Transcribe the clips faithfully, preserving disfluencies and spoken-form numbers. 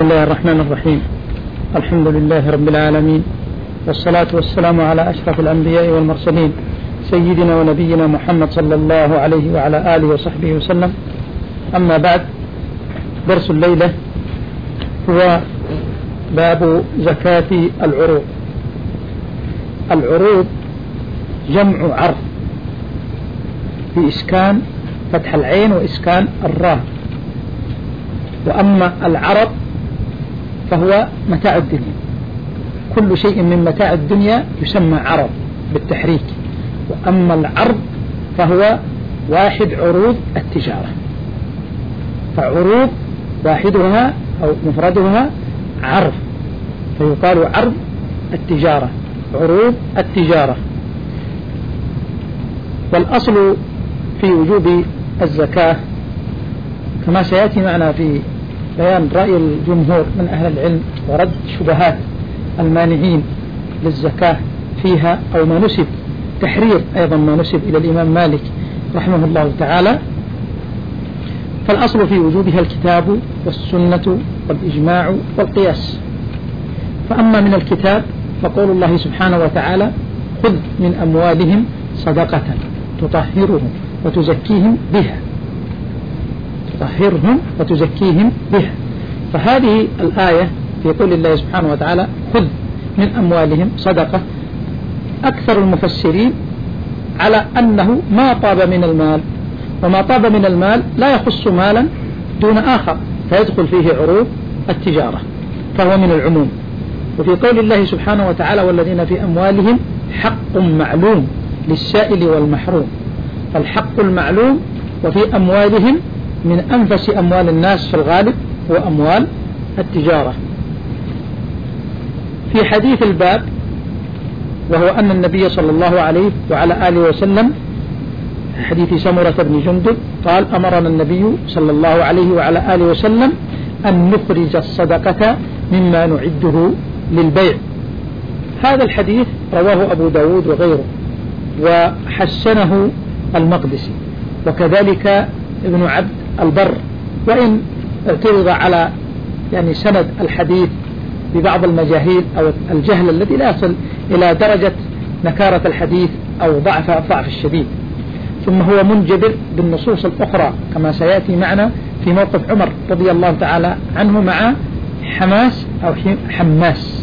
الله الرحمن الرحيم. الحمد لله رب العالمين، والصلاة والسلام على أشرف الأنبياء والمرسلين سيدنا ونبينا محمد صلى الله عليه وعلى آله وصحبه وسلم. أما بعد، درس الليلة هو باب زكاة العروض. العروض جمع عرض بإسكان فتح العين وإسكان الراء. وأما العرض فهو متاع الدنيا، كل شيء من متاع الدنيا يسمى عرض بالتحريك. وأما العرض فهو واحد عروض التجارة، فعروض واحدها أو مفردها عرض، فيقال عرض التجارة، عروض التجارة. والأصل في وجوب الزكاة كما سيأتي معنا في بيان رأي الجمهور من أهل العلم ورد شبهات المانعين للزكاة فيها، أو ما نسب تحرير أيضا ما نسب إلى الإمام مالك رحمه الله تعالى. فالأصل في وجوبها الكتاب والسنة والإجماع والقياس. فأما من الكتاب فقول الله سبحانه وتعالى: خذ من أموالهم صدقة تطهرهم وتزكيهم بها، تطهرهم وتزكيهم بها. فهذه الآية في قول الله سبحانه وتعالى: خذ من أموالهم صدقة، أكثر المفسرين على أنه ما طاب من المال، وما طاب من المال لا يخص مالا دون آخر، فيدخل فيه عروض التجارة، فهو من العموم. وفي قول الله سبحانه وتعالى: والذين في أموالهم حق معلوم للسائل والمحروم، فالحق المعلوم وفي أموالهم من أنفس أموال الناس في الغالب هو أموال التجارة. في حديث الباب، وهو أن النبي صلى الله عليه وعلى آله وسلم، حديث سمرة بن جندب قال: أمرنا النبي صلى الله عليه وعلى آله وسلم أن نخرج الصدقة مما نعده للبيع. هذا الحديث رواه أبو داود وغيره، وحسنه المقدسي، وكذلك ابن عبد البر، وإن اعترض على يعني سند الحديث ببعض المجاهيل أو الجهل الذي لا يصل إلى درجة نكارة الحديث أو ضعف الضعف الشديد. ثم هو منجبر بالنصوص الأخرى كما سيأتي معنا في موقف عمر رضي الله تعالى عنه مع حماس أو حماس.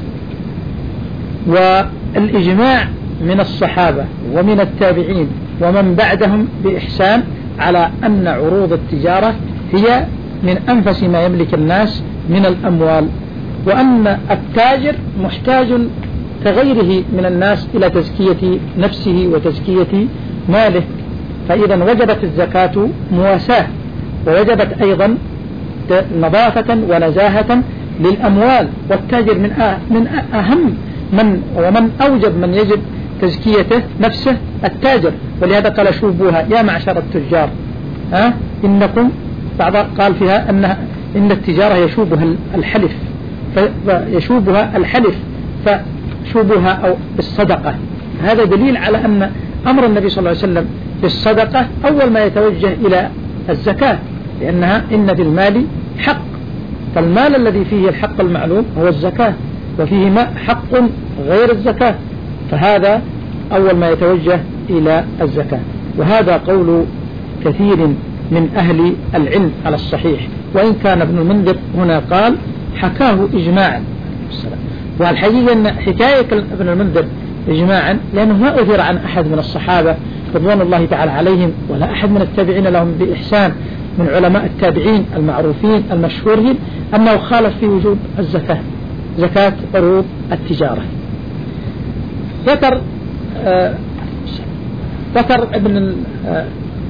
والإجماع من الصحابة ومن التابعين ومن بعدهم بإحسان على أن عروض التجارة هي من أنفس ما يملك الناس من الأموال، وأن التاجر محتاج كغيره من الناس إلى تزكية نفسه وتزكية ماله. فإذا وجبت الزكاة مواساة، ووجبت أيضا نظافة ونزاهة للأموال. والتاجر من من أهم من ومن أوجب من يجب تزكيته نفسه التاجر. ولهذا قال: شوبوها يا معشر التجار، ها إنكم، بعض قال فيها أن إن التجارة يشوبها الحلف، فيشوبها الحلف فشوبوها أو بالصدقة. هذا دليل على أن أمر النبي صلى الله عليه وسلم بالصدقة أول ما يتوجه إلى الزكاة، لأنها إن في المال حق، فالمال الذي فيه الحق المعلوم هو الزكاة، وفيه ما حق غير الزكاة، فهذا أول ما يتوجه إلى الزكاة. وهذا قول كثير من أهل العلم على الصحيح، وإن كان ابن المنذر هنا قال حكاه إجماعا. والحقيقة أن حكاية ابن المنذر إجماعا لأنه ما أثر عن أحد من الصحابة رضوان الله تعالى عليهم، ولا أحد من التابعين لهم بإحسان من علماء التابعين المعروفين المشهورين أنه خالف في وجوب الزكاة، زكاة عروض التجارة. ذكر آه ذكر ابن آه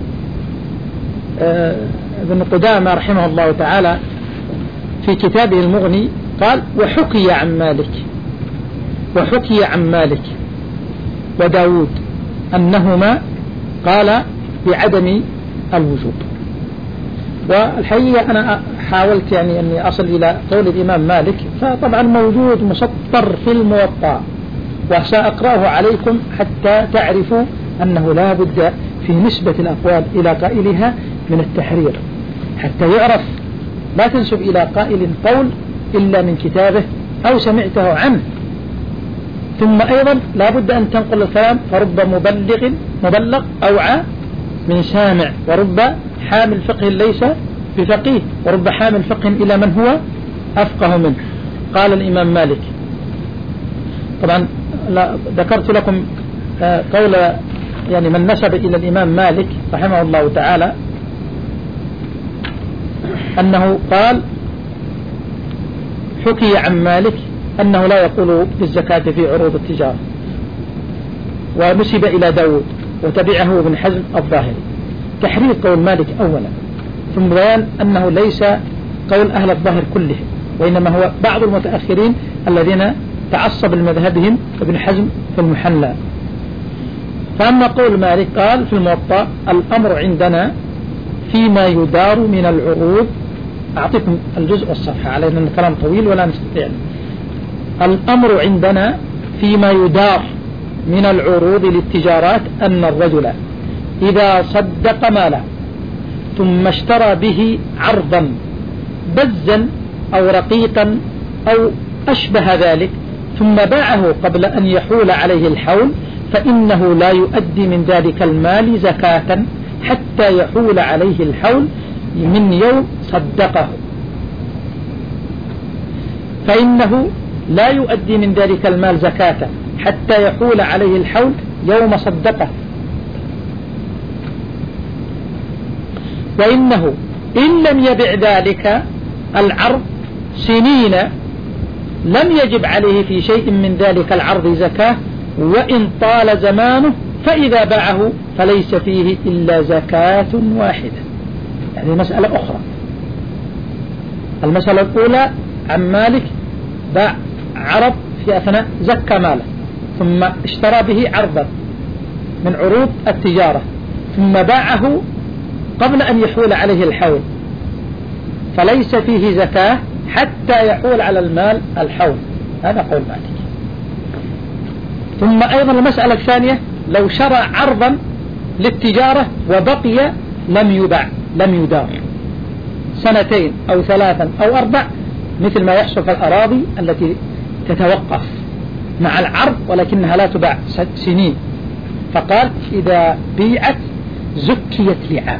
آه ابن قدامة رحمه الله تعالى في كتابه المغني قال: وحكي عن مالك وحكي عن مالك وداود أنهما قال بعدم الوجوب. والحقيقة أنا حاولت يعني أني أصل إلى قول الإمام مالك، فطبعا موجود مسطر في الموطأ، وسأقرأه عليكم حتى تعرفوا أنه لا بد في نسبة الأقوال إلى قائلها من التحرير، حتى يعرف لا تنسب إلى قائل قول إلا من كتابه أو سمعته عنه. ثم أيضا لا بد أن تنقل الكلام، فرب مبلغ مبلغ أوعى من سامع، ورب حامل فقه ليس بفقيه، ورب حامل فقه إلى من هو أفقه منه. قال الإمام مالك، طبعا ذكرت لكم قول يعني من نسب إلى الإمام مالك رحمه الله تعالى أنه قال، حكي عن مالك أنه لا يقول بالزكاة في عروض التجارة، ونسب إلى داود وتبعه ابن حزم الظاهري. تحرير قول مالك أولا، ثم بيان أنه ليس قول أهل الظاهر كله، وإنما هو بعض المتأخرين الذين تعصب لمذهبهم ابن حزم في المحلى. فأما قول مالك قال في الموطأ: الأمر عندنا فيما يدار من العروض. أعطيكم الجزء والصفحة علينا أن الكلام طويل ولا نستطيع. الأمر عندنا فيما يدار من العروض للتجارات أن الرجل إذا صدق مالا ثم اشترى به عرضا بزا أو رقيقا أو أشبه ذلك ثم باعه قبل أن يحول عليه الحول، فإنه لا يؤدي من ذلك المال زكاة حتى يحول عليه الحول من يوم صدقه. فإنه لا يؤدي من ذلك المال زكاة حتى يحول عليه الحول يوم صدقه. وإنه إن لم يبع ذلك العرض سنين لم يجب عليه في شيء من ذلك العرض زكاة، وإن طال زمانه فإذا باعه فليس فيه إلا زكاة واحدة. يعني مسألة أخرى. المسألة الأولى عن مالك باع عرض في أثناء زكى ماله، ثم اشترى به عرضا من عروض التجارة ثم باعه قبل أن يحول عليه الحول، فليس فيه زكاة حتى يحول على المال الحول. هذا قول مالك. ثم أيضا المسألة الثانية: لو شرى عرضا للتجارة وبقي لم يباع لم يدار سنتين أو ثلاثا أو أربع، مثل ما يحصل في الأراضي التي تتوقف مع العرض ولكنها لا تباع سنين، فقال إذا بيعت زكيت لعام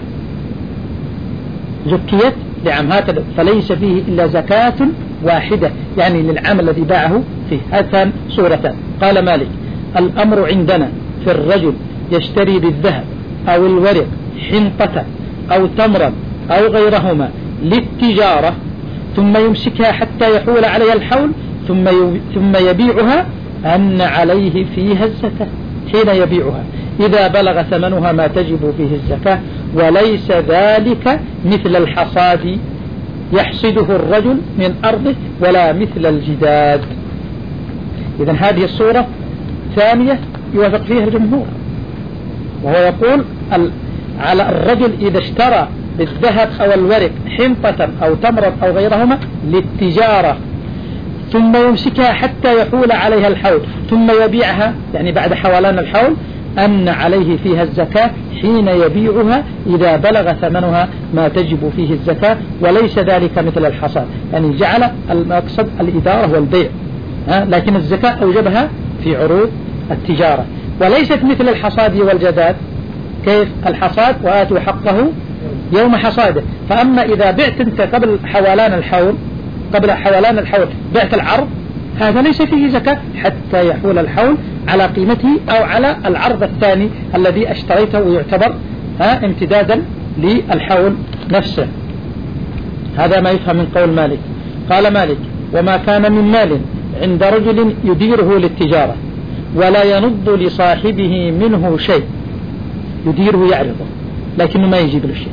زكيت لعام هكذا، فليس فيه إلا زكاة واحدة يعني للعام الذي باعه فيه. هاتان صورتان. قال مالك: الأمر عندنا في الرجل يشتري بالذهب أو الورق حنطة أو تمرا أو غيرهما للتجارة ثم يمسكها حتى يحول عليها الحول ثم ثم يبيعها، أن عليه فيها الزكاة حين يبيعها إذا بلغ ثمنها ما تجب فيه الزكاة، وليس ذلك مثل الحصاد يحصده الرجل من أرضه ولا مثل الجداد. إذن هذه الصورة ثانية يوافق فيها الجمهور، وهو يقول على الرجل إذا اشترى بالذهب أو الورق حنطة أو تمرا أو غيرهما للتجارة ثم يمسكها حتى يحول عليها الحول ثم يبيعها يعني بعد حولان الحول، أن عليه فيها الزكاة حين يبيعها إذا بلغ ثمنها ما تجب فيه الزكاة، وليس ذلك مثل الحصاد. يعني جعل المقصد الإدارة والبيع، لكن الزكاة أوجبها في عروض التجارة، وليست مثل الحصاد والجداد. كيف الحصاد؟ وآتوا حقه يوم حصاده. فأما إذا بعت أنت قبل حولان الحول قبل حولان الحول بعت العرض، هذا ليس فيه زكاة حتى يحول الحول على قيمته أو على العرض الثاني الذي اشتريته، ويعتبر ها امتدادا للحول نفسه. هذا ما يفهم من قول مالك. قال مالك: وما كان من مال عند رجل يديره للتجارة ولا ينض لصاحبه منه شيء، يديره يعرضه لكنه ما يجيب له شيء،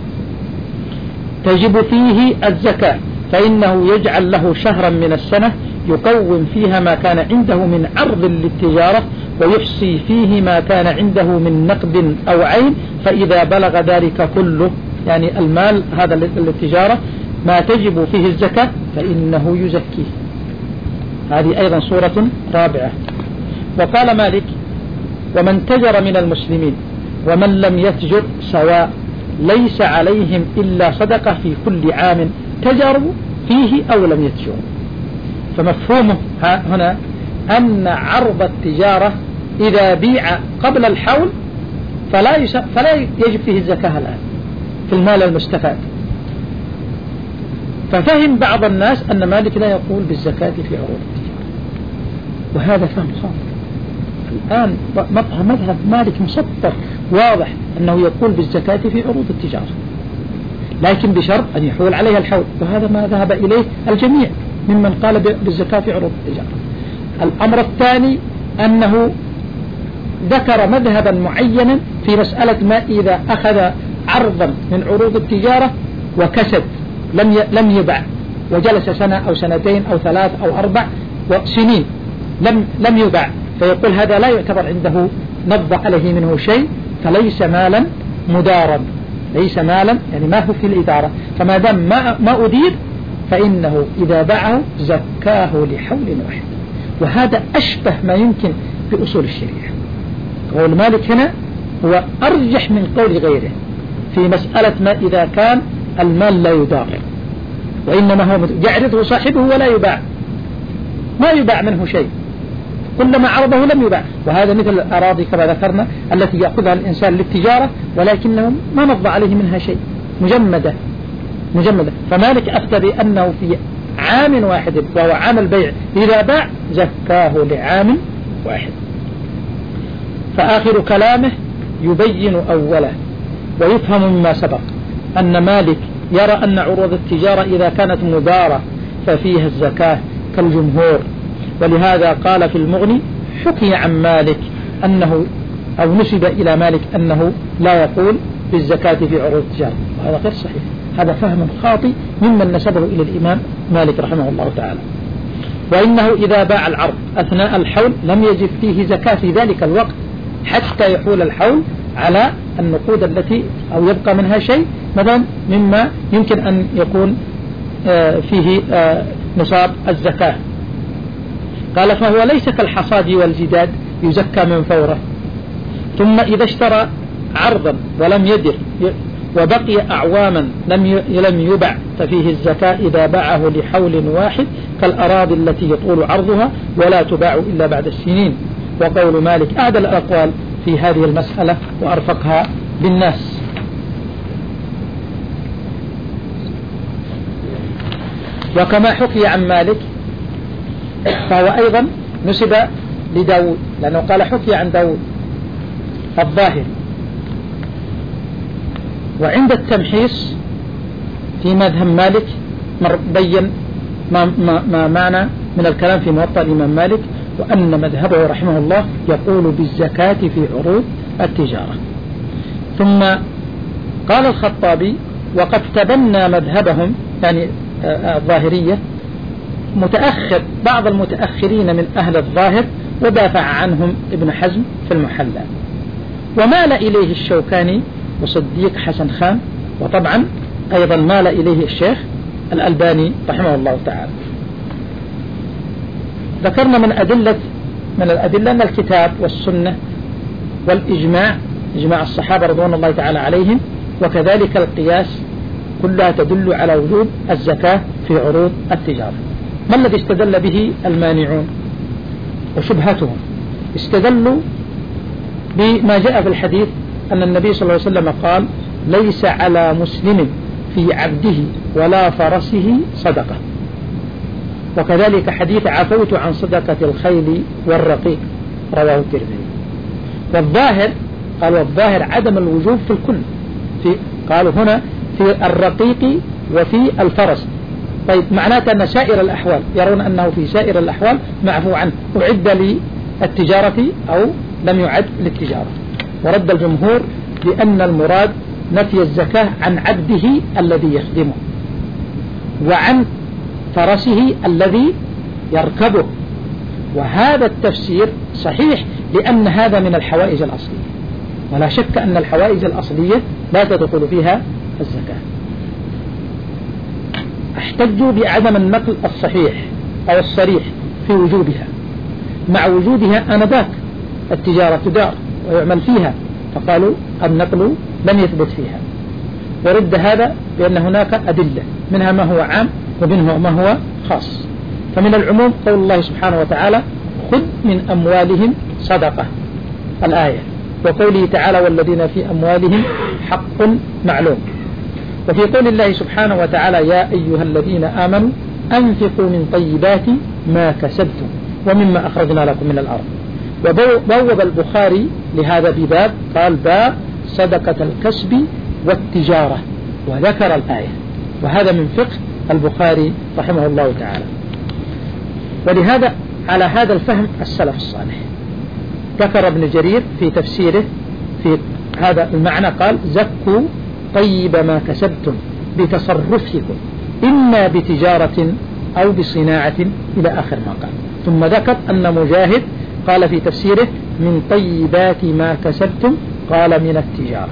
تجب فيه الزكاة، فإنه يجعل له شهرا من السنة يقوم فيها ما كان عنده من عرض للتجارة ويحصي فيه ما كان عنده من نقد أو عين، فإذا بلغ ذلك كله يعني المال هذا للتجارة ما تجب فيه الزكاة فإنه يزكيه. هذه أيضا صورة رابعة. وقال مالك: ومن تجر من المسلمين ومن لم يتجر سواء، ليس عليهم إلا صدقة في كل عام تجروا فيه أو لم يتجروا. فمفهومه هنا أن عرض التجارة إذا بيع قبل الحول فلا, فلا يجب فيه الزكاة الآن في المال المستفاد. ففهم بعض الناس أن مالك لا يقول بالزكاة في عروض التجارة، وهذا فهم خاطئ. الآن مذهب مالك مسطر واضح أنه يقول بالزكاة في عروض التجارة، لكن بشرط أن يحول عليها الحول، وهذا ما ذهب إليه الجميع ممن قال بالزكاة في عروض التجارة. الأمر الثاني أنه ذكر مذهبا معينا في مسألة ما إذا أخذ عرضا من عروض التجارة وكسد لم لم يباع وجلس سنة أو سنتين أو ثلاث أو أربع سنين لم لم يباع، فيقول هذا لا يعتبر عنده نض عليه منه شيء، فليس مالا مدارا، ليس مالا يعني ما هو في الإدارة، فما دام ما ما أدير فإنه إذا باعه زكاه لحول واحد. وهذا أشبه ما يمكن بأصول الشريعة. قول مالك هنا هو أرجح من قول غيره في مسألة ما إذا كان المال لا يدار، وإنما هو يعرضه صاحبه ولا يباع، ما يباع منه شيء، كلما عرضه لم يباع. وهذا مثل الأراضي كما ذكرنا التي يأخذها الإنسان للتجارة ولكنه ما نض عليه منها شيء، مجمدة مجمدة. فمالك أفتى بأنه في عام واحد وهو عام البيع إذا باع زكاه لعام واحد. فآخر كلامه يبين أوله ويفهم مما سبق أن مالك يرى أن عروض التجارة إذا كانت مدارة ففيها الزكاة كالجمهور، ولهذا قال في المغني حكي عن مالك أنه أو نسب إلى مالك أنه لا يقول بالزكاة في عروض التجارة، وهذا غير صحيح، هذا فهم خاطئ ممن نسبه إلى الإمام مالك رحمه الله تعالى. وإنه إذا باع العرض أثناء الحول لم يجب فيه زكاة في ذلك الوقت حتى يحول الحول على النقود التي أو يبقى منها شيء مثلا مما يمكن أن يكون فيه نصاب الزكاة. قال فهو ليس كالحصاد والجداد يزكى من فوره. ثم إذا اشترى عرضا ولم يدر وبقي أعواما لم لم يبع ففيه الزكاة إذا باعه لحول واحد كالأراضي التي يطول عرضها ولا تباع إلا بعد السنين. وقول مالك أعدل الأقوال في هذه المسألة وأرفقها بالناس. وكما حكي عن مالك فهو أيضا نسب لداود، لأنه قال حكي عن داود الظاهر. وعند التمحيص في مذهب مالك بين ما, ما, ما معنى من الكلام في موطأ الإمام مالك، وأن مذهبه رحمه الله يقول بالزكاة في عروض التجارة. ثم قال الخطابي وقد تبنى مذهبهم يعني الظاهرية متأخر بعض المتأخرين من أهل الظاهر ودافع عنهم ابن حزم في المحلى، ومال إليه الشوكاني وصديق حسن خان، وطبعا أيضا مال إليه الشيخ الألباني رحمه الله تعالى. ذكرنا من أدلة من الأدلة أن الكتاب والسنة والإجماع إجماع الصحابة رضوان الله تعالى عليهم وكذلك القياس كلها تدل على وجوب الزكاة في عروض التجارة. ما الذي استدل به المانعون وشبهتهم؟ استدلوا بما جاء في الحديث أن النبي صلى الله عليه وسلم قال ليس على مسلم في عبده ولا فرسه صدقة، وكذلك حديث عفوت عن صدقة الخيل والرقيق رواه الترمذي. والظاهر قالوا الظاهر عدم الوجوب في الكل، في قالوا هنا في الرقيق وفي الفرس. طيب معناته أن سائر الأحوال يرون أنه في سائر الأحوال معفو عنه أعد للتجارة أو لم يعد للتجارة. ورد الجمهور بأن المراد نفي الزكاة عن عبده الذي يخدمه وعن فرسه الذي يركبه، وهذا التفسير صحيح لأن هذا من الحوائج الأصلية، ولا شك أن الحوائج الأصلية لا تدخل فيها الزكاة. احتجوا بعدم النقل الصحيح أو الصريح في وجوبها مع وجودها آنذاك التجارة تدار ويعمل فيها، فقالوا النقل لم يثبت فيها. ورد هذا بأن هناك أدلة منها ما هو عام ومنها ما هو خاص، فمن العموم قول الله سبحانه وتعالى خذ من أموالهم صدقة الآية، وقوله تعالى والذين في أموالهم حق معلوم. وفي قول الله سبحانه وتعالى يا أيها الذين آمنوا أنفقوا من طيبات ما كسبتم ومما أخرجنا لكم من الأرض. وبوب البخاري لهذا بباب قال باب صدقة الكسب والتجارة وذكر الآية، وهذا من فقه البخاري رحمه الله تعالى. ولهذا على هذا الفهم السلف الصالح. ذكر ابن جرير في تفسيره في هذا المعنى قال زكوا طيب ما كسبتم بتصرفكم إما بتجارة أو بصناعة إلى آخر ما قال. ثم ذكر أن مجاهد قال في تفسيره من طيبات ما كسبتم قال من التجارة.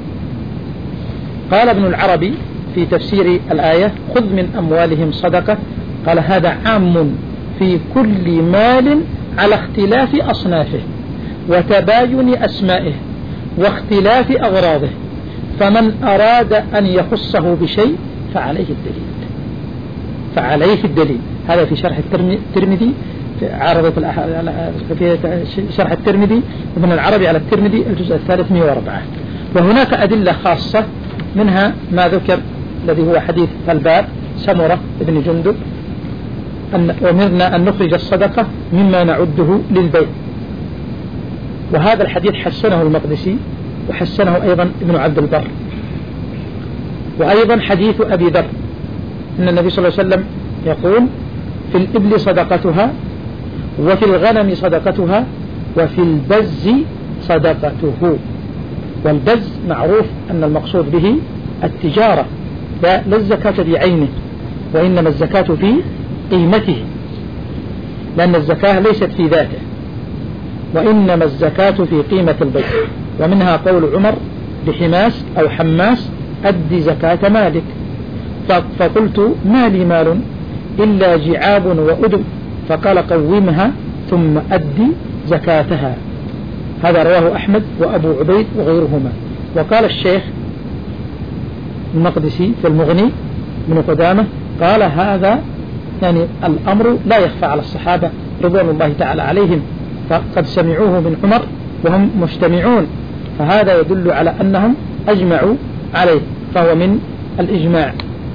قال ابن العربي في تفسير الآية خذ من أموالهم صدقة قال هذا عام في كل مال على اختلاف أصنافه وتباين أسمائه واختلاف أغراضه، فمن أراد أن يخصه بشيء فعليه الدليل فعليه الدليل هذا في شرح الترمذي في عارضة في شرح الترمذي ابن العربي على الترمذي الجزء الثالث مئة وأربعة. وهناك أدلة خاصة منها ما ذكر الذي هو حديث الباب سمرة بن جندب أن أمرنا أن نخرج الصدقة مما نعده للبيع، وهذا الحديث حسنه المقدسي وحسنه أيضا ابن عبد البر. وأيضا حديث أبي ذر أن النبي صلى الله عليه وسلم يقول في الإبل صدقتها وفي الغنم صدقتها وفي البز صدقته. والبز معروف أن المقصود به التجارة لا الزكاة بعينه، وإنما الزكاة في قيمته، لأن الزكاة ليست في ذاته، وإنما الزكاة في قيمة البيع. ومنها قول عمر لحماس أو حماس أدي زكاة مالك، فقلت ما لي مال إلا جعاب وأدم، فقال قومها ثم أدي زكاتها. هذا رواه أحمد وأبو عبيد وغيرهما. وقال الشيخ المقدسي في المغني من قدامه قال هذا يعني الأمر لا يخفى على الصحابة رضوان الله تعالى عليهم، فقد سمعوه من عمر وهم مجتمعون، فهذا يدل على أنهم أجمعوا عليه، فهو من الإجماع.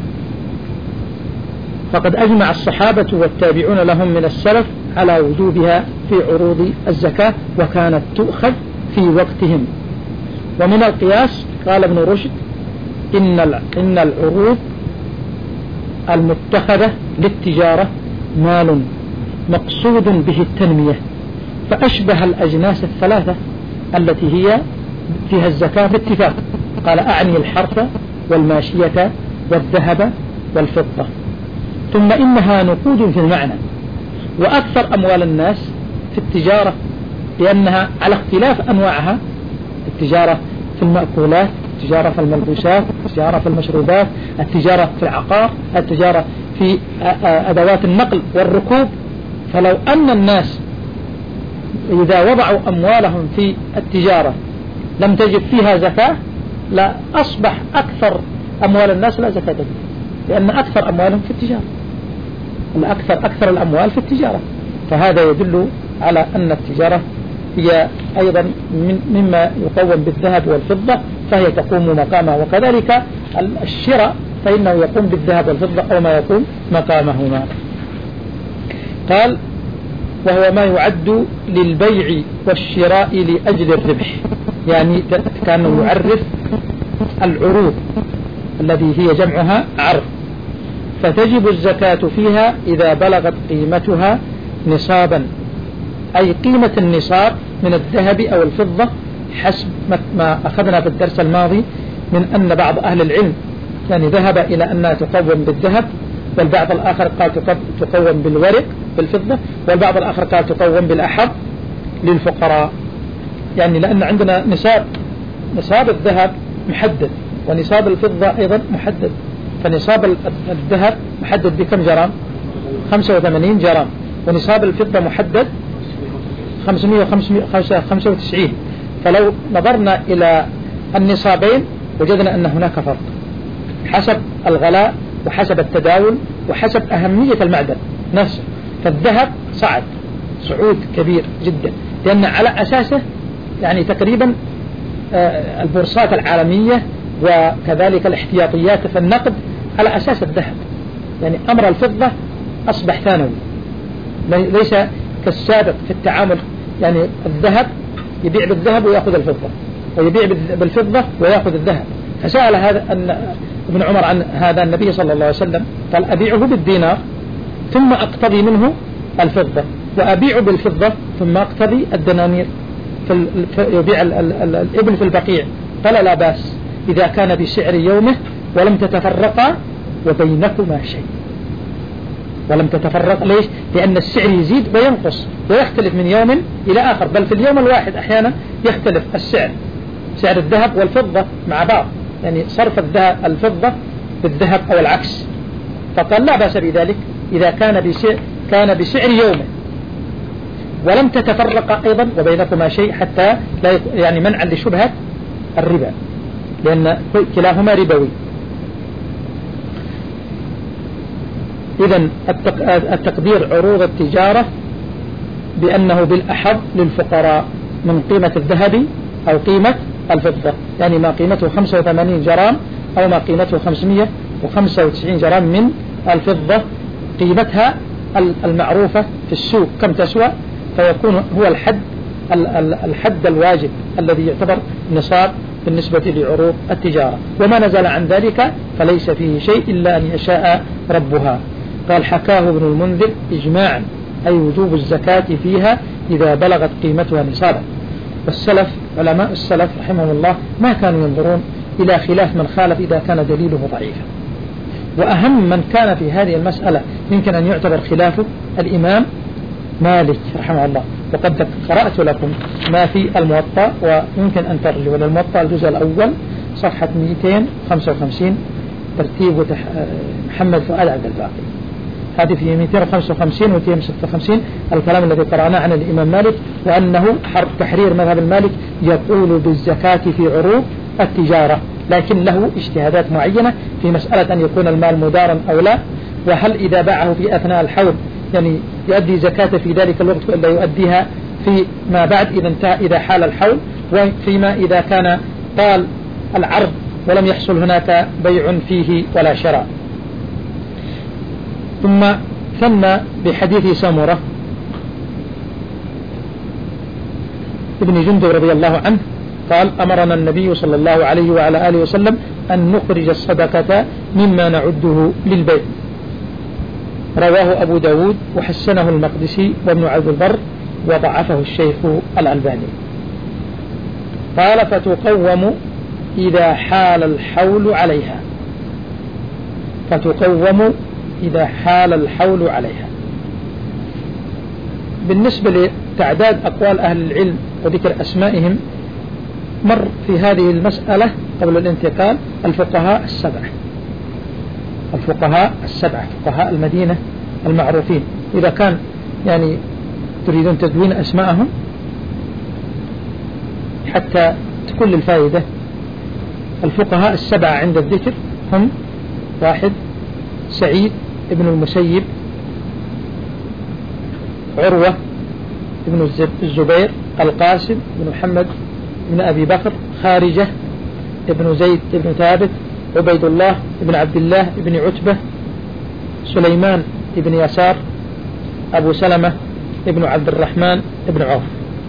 فقد أجمع الصحابة والتابعون لهم من السلف على وجوبها في عروض الزكاة، وكانت تؤخذ في وقتهم. ومن القياس قال ابن رشد إن إن العروض المتخذة للتجارة مال مقصود به التنمية، فأشبه الأجناس الثلاثة التي هي فيها الزكاة باتفاق. قال أعني الحرث والماشية والذهب والفضة. ثم إنها نقود في المعنى، وأكثر أموال الناس في التجارة، لأنها على اختلاف أنواعها، التجارة في المأكولات، التجارة في الملبوسات، التجارة في المشروبات، التجارة في العقار، التجارة في أدوات النقل والركوب. فلو أن الناس إذا وضعوا أموالهم في التجارة لم تجد فيها زكاة لا أصبح أكثر أموال الناس لا زكاة فيها، لأن أكثر أموالهم في التجارة، الأكثر أكثر الأموال في التجارة. فهذا يدل على أن التجارة هي أيضا مما يقوم بالذهب والفضة، فهي تقوم مقامها، وكذلك الشراء فإنه يقوم بالذهب والفضة أو ما يقوم مقامهما. قال وهو ما يعد للبيع والشراء لأجل الربح، يعني كان يعرف العروض الذي هي جمعها عرض، فتجب الزكاة فيها إذا بلغت قيمتها نصابا، أي قيمة النصاب من الذهب أو الفضة، حسب ما أخذنا في الدرس الماضي من أن بعض أهل العلم يعني ذهب إلى أنها تقوم بالذهب، والبعض الآخر قال تقوم بالورق بالفضة، والبعض الآخر قال تقوم بالأحظ للفقراء. يعني لأن عندنا نصاب نصاب الذهب محدد، ونصاب الفضة أيضا محدد. فنصاب الذهب محدد بكم جرام؟ خمسة وثمانين جرام، ونصاب الفضة محدد خمسمائة وخمسة وتسعين. فلو نظرنا إلى النصابين وجدنا أن هناك فرق حسب الغلاء وحسب التداول وحسب أهمية المعدن نفسه. فالذهب صعد صعود كبير جدا، لأن على أساسه يعني تقريبا البورصات العالمية وكذلك الاحتياطيات في النقد على أساس الذهب. يعني أمر الفضة أصبح ثانوي، ليس كالسابق في التعامل. يعني الذهب يبيع بالذهب ويأخذ الفضة، ويبيع بالفضة ويأخذ الذهب. فسأل هذا ابن عمر عن هذا النبي صلى الله عليه وسلم، قال أبيعه بالدينار ثم أقتضي منه الفضة، وأبيع بالفضة ثم أقتضي الدنانير، يبيع الإبل في البقيع. قال لا بأس إذا كان بسعر يومه ولم تتفرقا وبينكما شيء. ولم تتفرق ليش؟ لأن السعر يزيد وينقص ويختلف من يوم إلى آخر، بل في اليوم الواحد أحيانا يختلف السعر، سعر الذهب والفضة مع بعض، يعني صرف الذهب الفضة بالذهب أو العكس. فقال لا بأس بذلك إذا كان بسعر, كان بسعر يومه ولم تتفرق أيضا وبينكما شيء، حتى لا يعني منعا لشبهة الربا، لأن كلاهما ربوي. إذن التقدير عروض التجارة بأنه بالأحظ للفقراء من قيمة الذهب أو قيمة الفضة، يعني ما قيمته خمسة وثمانين جرام أو ما قيمته خمسمائة وخمسة وتسعين جرام من الفضة، قيمتها المعروفة في السوق كم تسوى، فيكون هو الحد الحد الواجب الذي يعتبر نصاب بالنسبة لعروض التجارة. وما نزل عن ذلك فليس فيه شيء إلا أن يشاء ربها. قال حكاه ابن المنذر إجماعا، أي وجوب الزكاة فيها إذا بلغت قيمتها نصابا. والسلف علماء السلف رحمهم الله ما كانوا ينظرون إلى خلاف من خالف إذا كان دليله ضعيفا. وأهم من كان في هذه المسألة يمكن أن يعتبر خلافه الإمام مالك رحمه الله. وقد قرأت لكم ما في الموطأ، ويمكن أن ترجعوا للموطأ الجزء الأول صفحة مئتين وخمسة وخمسين ترتيب محمد فؤاد عبد الباقي. هذه في مئتين وخمسة وخمسين و مئتين وستة وخمسين الكلام الذي قرأناه عن الإمام مالك، وأنه تحرير مذهب المالك يقول بالزكاة في عروض التجارة، لكن له اجتهادات معينة في مسألة أن يكون المال مدارا أو لا، وهل إذا باعه في أثناء الحول يعني يؤدي زكاة في ذلك الوقت وإلا يؤديها في ما بعد إذا انتهى إذا حال الحول، وفيما إذا كان طال العرض ولم يحصل هناك بيع فيه ولا شراء. ثم ثم بحديث سمرة ابن جندب رضي الله عنه قال أمرنا النبي صلى الله عليه وعلى آله وسلم أن نخرج الصدقة مما نعده للبيع. رواه أبو داود وحسنه المقدسي وابن عبد البر وضعفه الشيخ الألباني. قال فتقوم إذا حال الحول عليها، فتقوم إذا حال الحول عليها. بالنسبة لتعداد أقوال أهل العلم وذكر أسمائهم مر في هذه المسألة قبل الانتقال الفقهاء السبعة، الفقهاء السبعة فقهاء المدينة المعروفين. إذا كان يعني تريدون تدوين أسماءهم حتى تكون الفائدة، الفقهاء السبعة عند الذكر هم: واحد سعيد ابن المسيب، عروة ابن الزبير، القاسم بن محمد بن أبي بكر، خارجة ابن زيد ابن ثابت، عبيد الله ابن عبد الله ابن عتبة، سليمان ابن يسار، أبو سلمة ابن عبد الرحمن ابن عوف.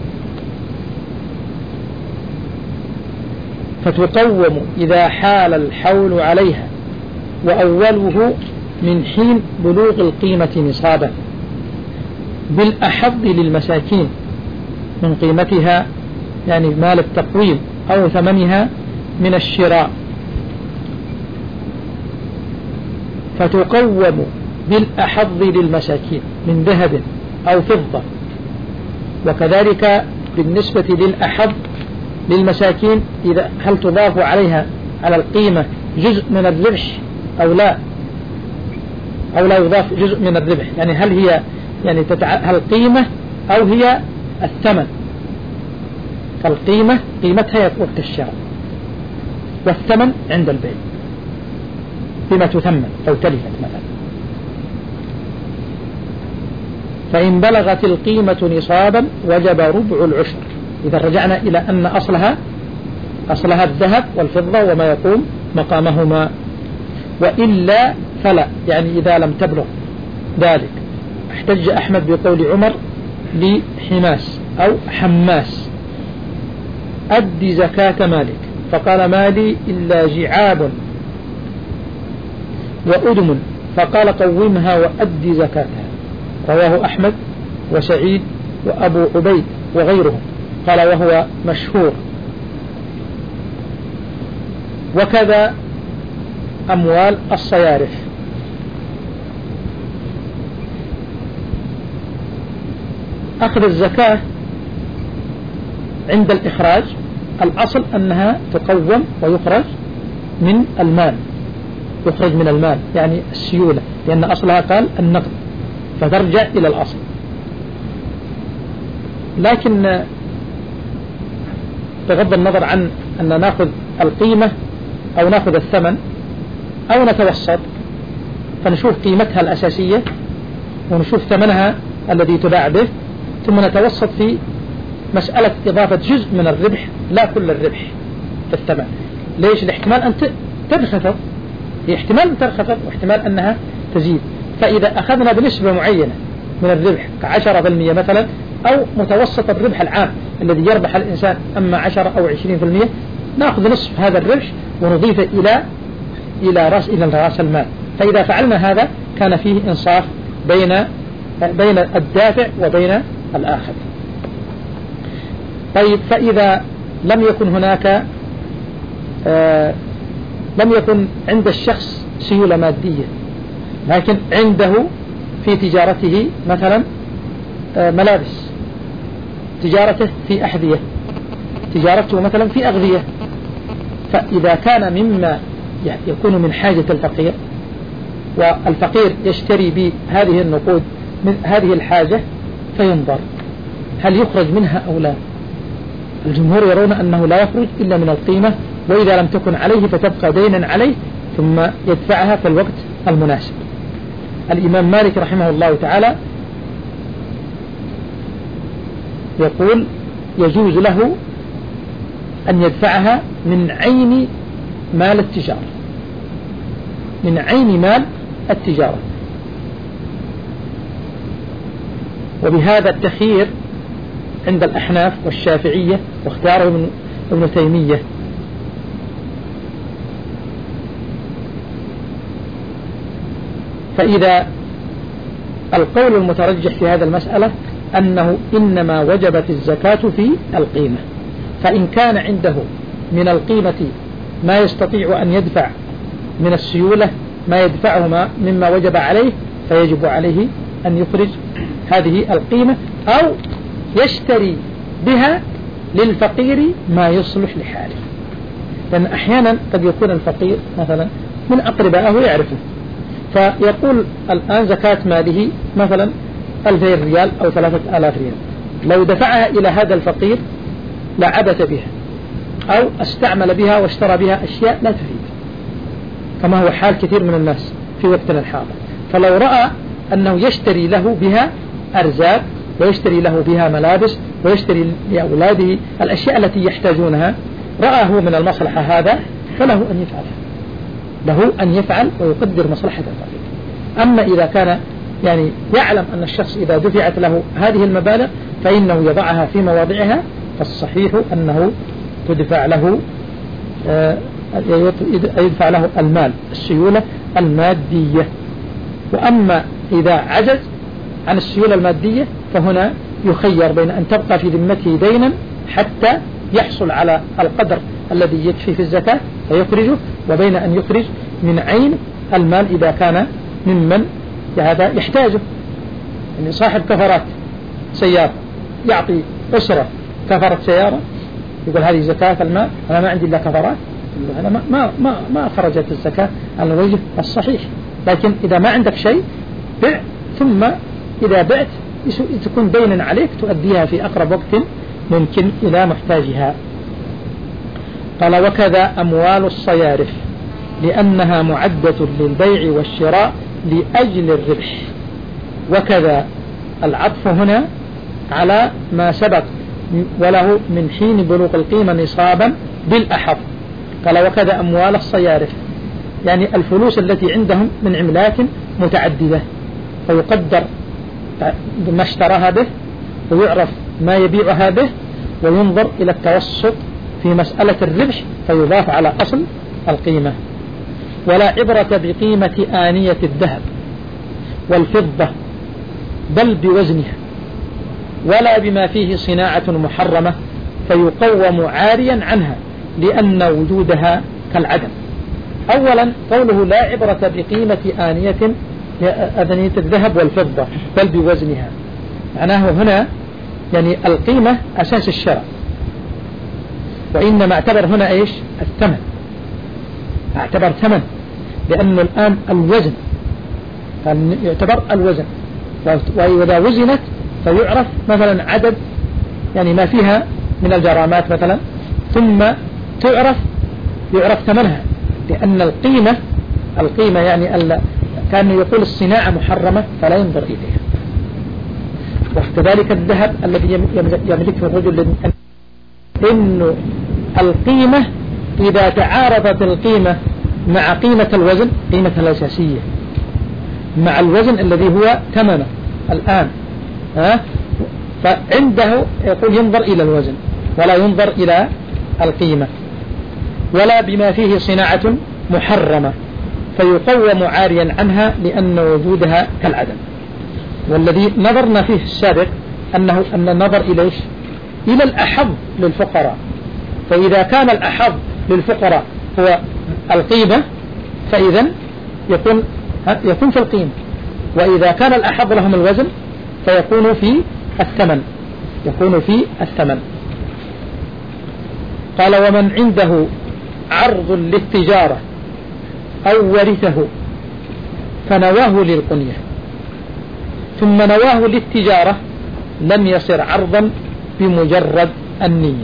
فتقوم إذا حال الحول عليها، وأوله من حين بلوغ القيمة نصابا، بالأحظ للمساكين من قيمتها يعني مال التقويم أو ثمنها من الشراء. فتقوم بالأحظ للمساكين من ذهب أو فضة. وكذلك بالنسبة للأحظ للمساكين إذا هل تضاف عليها على القيمة جزء من الربح أو لا، أو لا يضاف جزء من الربح، يعني هل هي يعني تتع... هل قيمة أو هي الثمن. فالقيمة قيمتها وقت الشراء، والثمن عند البيع بما تثمن لو تلفت مثلا. فإن بلغت القيمة نصابا وجب ربع العشر. إذا رجعنا إلى أن أصلها أصلها الذهب والفضة وما يقوم مقامهما، وإلا فلا، يعني إذا لم تبلغ ذلك. احتج أحمد بقول عمر لحماس أو حماس: أد زكاة مالك، فقال: مالي إلا جعاب وأدم، فقال: قومها وأد زكاتها. رواه أحمد وسعيد وأبو عبيد وغيرهم، قال وهو مشهور. وكذا أموال الصيارف. أخذ الزكاة عند الإخراج الأصل أنها تقوم ويخرج من المال، يخرج من المال يعني السيولة، لأن أصلها قال النقد، فترجع إلى الأصل. لكن بغض النظر عن أن نأخذ القيمة أو نأخذ الثمن أو نتوسط، فنشوف قيمتها الأساسية ونشوف ثمنها الذي تباع به، ثم نتوسط في مسألة إضافة جزء من الربح لا كل الربح في الثمن. ليش؟ الاحتمال أن تنخفض، هي احتمال أن تنخفض واحتمال أنها تزيد. فإذا أخذنا بنسبة معينة من الربح كعشرة بالمئة مثلا، أو متوسط الربح العام الذي يربح الإنسان أما عشرة أو عشرين في المئة، نأخذ نصف هذا الربح ونضيفه إلى إلى رأس إلى رأس المال. فإذا فعلنا هذا كان فيه إنصاف بين بين الدافع وبين الآخذ. طيب، فإذا لم يكن هناك آه لم يكن عند الشخص سيولة مادية، لكن عنده في تجارته مثلا آه ملابس، تجارته في أحذية، تجارته مثلا في أغذية، فإذا كان مما يكون من حاجة الفقير والفقير يشتري بهذه النقود من هذه الحاجة، فينظر هل يخرج منها أو لا. الجمهور يرون أنه لا يخرج إلا من القيمة، وإذا لم تكن عليه فتبقى دينا عليه ثم يدفعها في الوقت المناسب. الإمام مالك رحمه الله تعالى يقول يجوز له أن يدفعها من عين مال التجارة، من عين مال التجارة. وبهذا التخيير عند الأحناف والشافعية، واختاره ابن تيمية. فإذا القول المترجح في هذا المسألة أنه إنما وجبت الزكاة في القيمة، فإن كان عنده من القيمة ما يستطيع أن يدفع من السيولة ما يدفعه مما وجب عليه، فيجب عليه أن يخرج هذه القيمة أو يشتري بها للفقير ما يصلح لحاله. لأن أحيانا قد يكون الفقير مثلا من أقربائه يعرفه، فيقول الآن زكاة ماله مثلا ألفين ريال أو ثلاثة آلاف ريال، لو دفعها إلى هذا الفقير لعبث بها أو استعمل بها واشترى بها أشياء لا تفيد، كما هو حال كثير من الناس في وقتنا الحاضر. فلو رأى أنه يشتري له بها أرزاق ويشتري له بها ملابس ويشتري لأولاده الأشياء التي يحتاجونها، رآه من المصلحة هذا، فله أن يفعلها، له أن يفعل ويقدر مصلحة الفقير. أما إذا كان يعني يعلم أن الشخص إذا دفعت له هذه المبالغ فإنه يضعها في مواضعها، فالصحيح أنه تدفع له يدفع له المال، السيولة المادية. وأما إذا عجز عن السيولة المادية فهنا يخير بين أن تبقى في ذمته دينا حتى يحصل على القدر الذي يكفي في الزكاة فيخرجه، وبين أن يخرج من عين المال إذا كان ممن هذا يحتاجه. يعني صاحب كفرات سيارة يعطي أسرة كفرة سيارة، يقول هذه زكاة المال، أنا ما عندي إلا كفرات، أنا ما ما ما, ما خرجت الزكاة على الوجه الصحيح. لكن إذا ما عندك شيء بع، ثم إذا بعت تكون دينا عليك تؤديها في أقرب وقت ممكن إلى محتاجها. قال وكذا أموال الصيارف لأنها معدة للبيع والشراء لأجل الربح. وكذا العطف هنا على ما سبق وله من حين بلوغ القيمة نصابا بالأحظ. قال وكذا أموال الصيارف، يعني الفلوس التي عندهم من عملات متعددة، فيقدر ما اشتراها به ويعرف ما يبيعها به، وينظر إلى التوسط في مسألة الربح فيضاف على أصل القيمة. ولا عبرة بقيمة آنية الذهب والفضة بل بوزنها، ولا بما فيه صناعة محرمة فيقوم عاريا عنها لأن وجودها كالعدم. أولا قوله لا عبرة بقيمة آنية آنية الذهب والفضة بل بوزنها، معناه هنا يعني القيمة أساس الشرع، وإنما اعتبر هنا إيش؟ الثمن، اعتبر ثمن، لأنه الآن الوزن يعتبر الوزن، وإذا وزنت فيعرف مثلا عدد يعني ما فيها من الجرامات مثلا، ثم تعرف يعرف ثمنها، لأن القيمة القيمة يعني كان يقول الصناعة محرمة فلا ينظر إليها. وكذلك الذهب الذي يملكه الرجل، إنه القيمة إذا تعارضت القيمة مع قيمة الوزن، قيمة الأساسية مع الوزن الذي هو ثمنه الآن، ها فعنده يقول ينظر إلى الوزن ولا ينظر إلى القيمة. ولا بما فيه صناعة محرمة فيقوم عاريا عنها لأن وجودها كالعدم. والذي نظرنا فيه السابق أنه أن النظر إلى إلى الأحظ للفقراء، فإذا كان الأحظ للفقراء هو القيمة فإذا يكون يكون في القيمة، وإذا كان الأحظ لهم الوزن فيكون في الثمن يكون في الثمن. قال ومن عنده عرض للتجارة أو ورثه فنواه للقنية ثم نواه للتجارة لم يصر عرضا بمجرد النية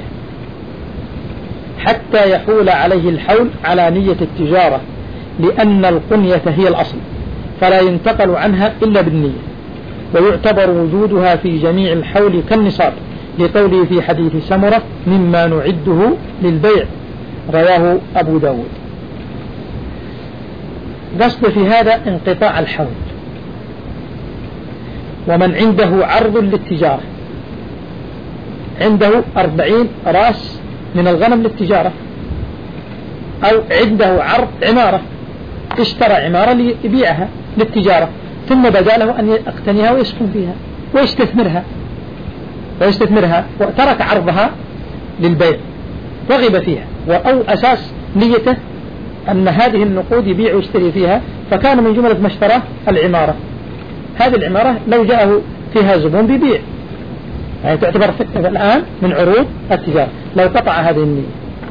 حتى يحول عليه الحول على نية التجارة، لأن القنية هي الأصل فلا ينتقل عنها إلا بالنية، ويعتبر وجودها في جميع الحول كالنصاب، لقوله في حديث سمرة مما نعده للبيع رواه أبو داود. قصد في هذا انقطاع الحول. ومن عنده عرض للتجارة، عنده أربعين راس من الغنم للتجارة، أو عنده عرض عمارة، اشترى عمارة ليبيعها للتجارة، ثم بدا له أن يقتنيها ويسكن فيها ويستثمرها ويستثمرها وترك عرضها للبيع رغب فيها، أو أساس نيته أن هذه النقود يبيع ويشتري فيها، فكان من جملة ما اشتراه العمارة. هذه العمارة لو جاءه فيها زبون بيبيع، يعني تعتبر الآن من عروض التجارة. لو قطع هذه النية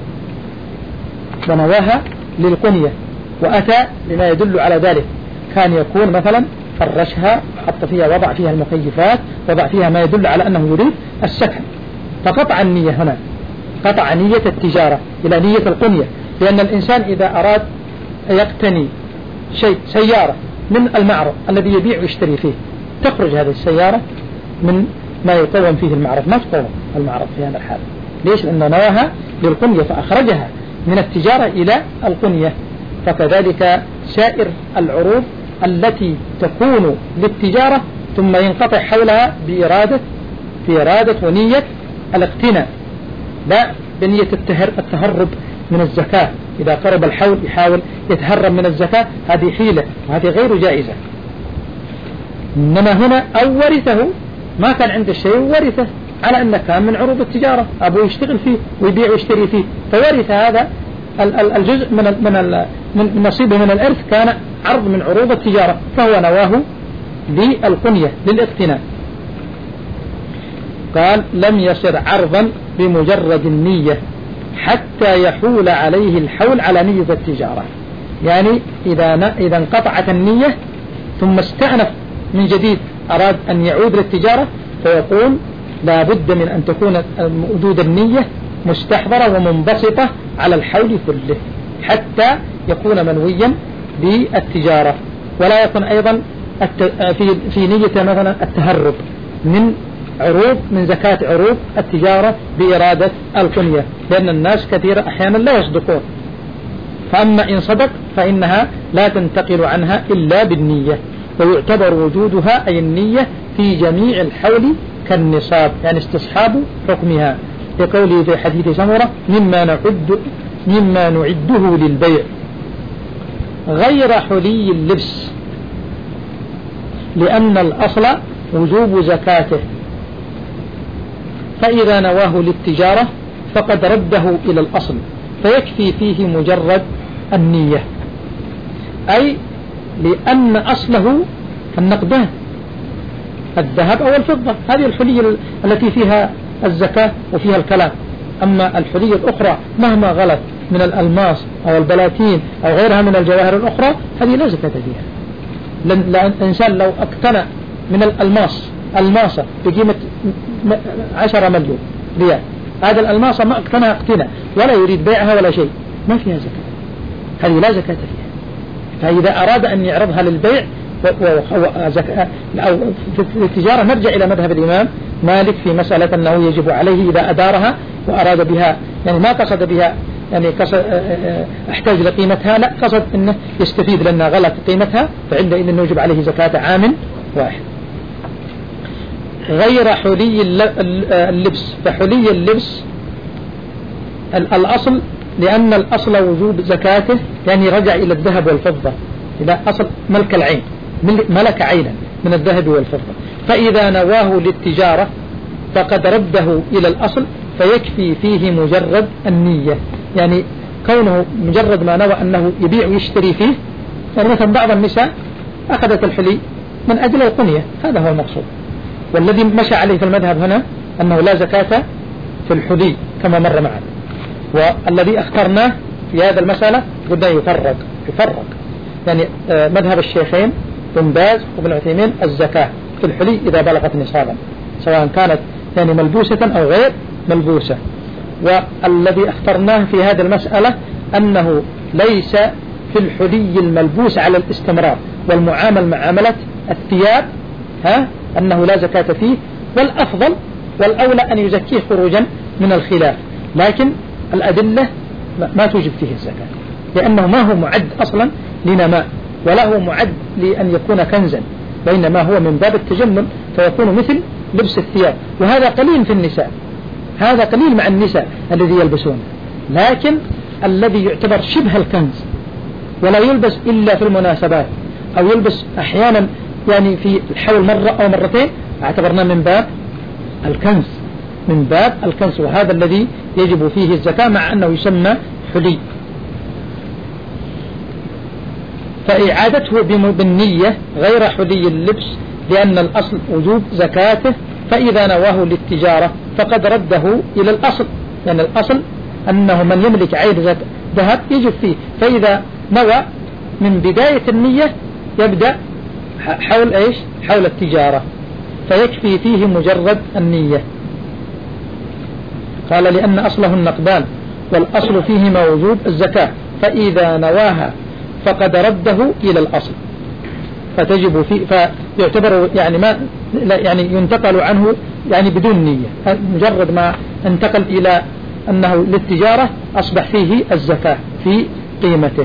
ونواها للقنية وأتى لما يدل على ذلك، كان يكون مثلا فرشها، حط فيها، وضع فيها المكيفات، وضع فيها ما يدل على أنه يريد السكن، فقطع النية هنا، قطع نية التجارة إلى نية القنية. لأن الإنسان إذا أراد يقتني شيء سيارة من المعرض الذي يبيع ويشتري فيه، تخرج هذه السيارة من ما يقوم فيه المعرض، ما تقوم المعرض في هذا الحال. ليش؟ لأنه نواها للقنية فأخرجها من التجارة إلى القنية. فكذلك سائر العروض التي تكون للتجارة ثم ينقطع حولها بإرادة بإرادة ونية الاقتناء، لا بنية التهرب من الزكاة. إذا قرب الحول يحاول يتهرب من الزكاة، هذه حيلة وهذه غير جائزة. إنما هنا أو ورثه، ما كان عنده شيء ورثه على أنه كان من عروض التجارة، أبوه يشتغل فيه ويبيع ويشتري فيه، فورث هذا الجزء من من من نصيبه من الإرث كان عرض من عروض التجارة، فهو نواه للقنية للاقتناء. قال لم يصر عرضا بمجرد النية حتى يحول عليه الحول على نية التجارة. يعني إذا إذا انقطعت النية ثم استأنف من جديد أراد أن يعود للتجارة، فيقول لا بد من أن تكون وجود النية مستحضرة ومنبسطة على الحول كله حتى يكون منويا بالتجارة، ولا يكون أيضا في في نية مثلا التهرب من عروض من زكاة عروض التجارة بإرادة القنية، لأن الناس كثيرا أحيانا لا يصدقون، فأما إن صدق فإنها لا تنتقل عنها إلا بالنية، ويعتبر وجودها أي النية في جميع الحول كالنصاب، يعني استصحاب حكمها، لقوله في حديث سمرة مما نعد مما نعده للبيع. غير حلي اللبس، لأن الأصل وجوب زكاته، فإذا نواه للتجارة فقد رده إلى الأصل، فيكفي فيه مجرد النية، أي لأن أصله النقدان الذهب أو الفضة، هذه الحلي التي فيها الزكاة وفيها الكلام. أما الحلي الأخرى مهما غلت من الألماس أو البلاتين أو غيرها من الجواهر الأخرى هذه لا زكاة فيها، لأن الإنسان لو اقتنى من الألماس الماسة بقيمة عشرة مليون ريال، هذا الألماسة ما اقتنى اقتنى ولا يريد بيعها ولا شيء، ما فيها زكاة، هذه لا زكاة فيها. فإذا أراد أن يعرضها للبيع أو في التجارة نرجع إلى مذهب الإمام مالك في مسألة أنه يجب عليه إذا أدارها وأراد بها، يعني ما قصد بها يعني قصد احتاج لقيمتها، لا قصد أنه يستفيد لأنها غلط قيمتها، فعندئذ أنه يجب عليه زكاة عام واحد. غير حلي اللبس، فحلي اللبس الأصل، لأن الأصل وجوب زكاته، يعني رجع إلى الذهب والفضة، إلى أصل ملك العين، ملك عينا من الذهب والفضة، فإذا نواه للتجارة فقد رده إلى الأصل، فيكفي فيه مجرد النية، يعني كونه مجرد ما نوى أنه يبيع ويشتري فيه. يعني مثلا بعض النساء أخذت الحلي من أجل القنية، هذا هو المقصود، والذي مشى عليه في المذهب هنا أنه لا زكاة في الحلي كما مر معنا، والذي اخترناه في هذا المسألة قلنا يفرق يفرق يعني مذهب الشيخين بن باز وابن عثيمين الزكاة في الحلي إذا بلغت نصابا، سواء كانت يعني ملبوسة أو غير ملبوسة. والذي اخترناه في هذه المسألة أنه ليس في الحلي الملبوس على الاستمرار والمعامل معاملة الثياب ها أنه لا زكاة فيه، والأفضل والأولى أن يزكيه خروجا من الخلاف، لكن الأدلة ما توجب فيه الزكاة، لأنه ما هو معد أصلا لنماء ولا هو معد لأن يكون كنزا، وإنما هو من باب التجمل، فيكون مثل لبس الثياب، وهذا قليل في النساء، هذا قليل مع النساء الذي يلبسون، لكن الذي يعتبر شبه الكنز ولا يلبس إلا في المناسبات أو يلبس أحيانا يعني في الحول مرة أو مرتين، اعتبرنا من باب الكنز، من باب الكنز، وهذا الذي يجب فيه الزكاة مع أنه يسمى حلي. فإعادته بالنية غير حلي اللبس، لأن الأصل وجوب زكاته، فإذا نواه للتجارة فقد رده إلى الأصل، لأن يعني الأصل أنه من يملك عين ذهب يجب فيه، فإذا نوى من بداية النية يبدأ حول إيش؟ حول التجارة، فيكفي فيه مجرد النية. قال لأن أصله النقدان والأصل فيهما وجوب الزكاة، فإذا نواها فقد رده إلى الأصل، فتجب فيه، فيعتبر يعني ما يعني ينتقل عنه يعني بدون نية، مجرد ما انتقل إلى أنه للتجارة أصبح فيه الزكاة في قيمته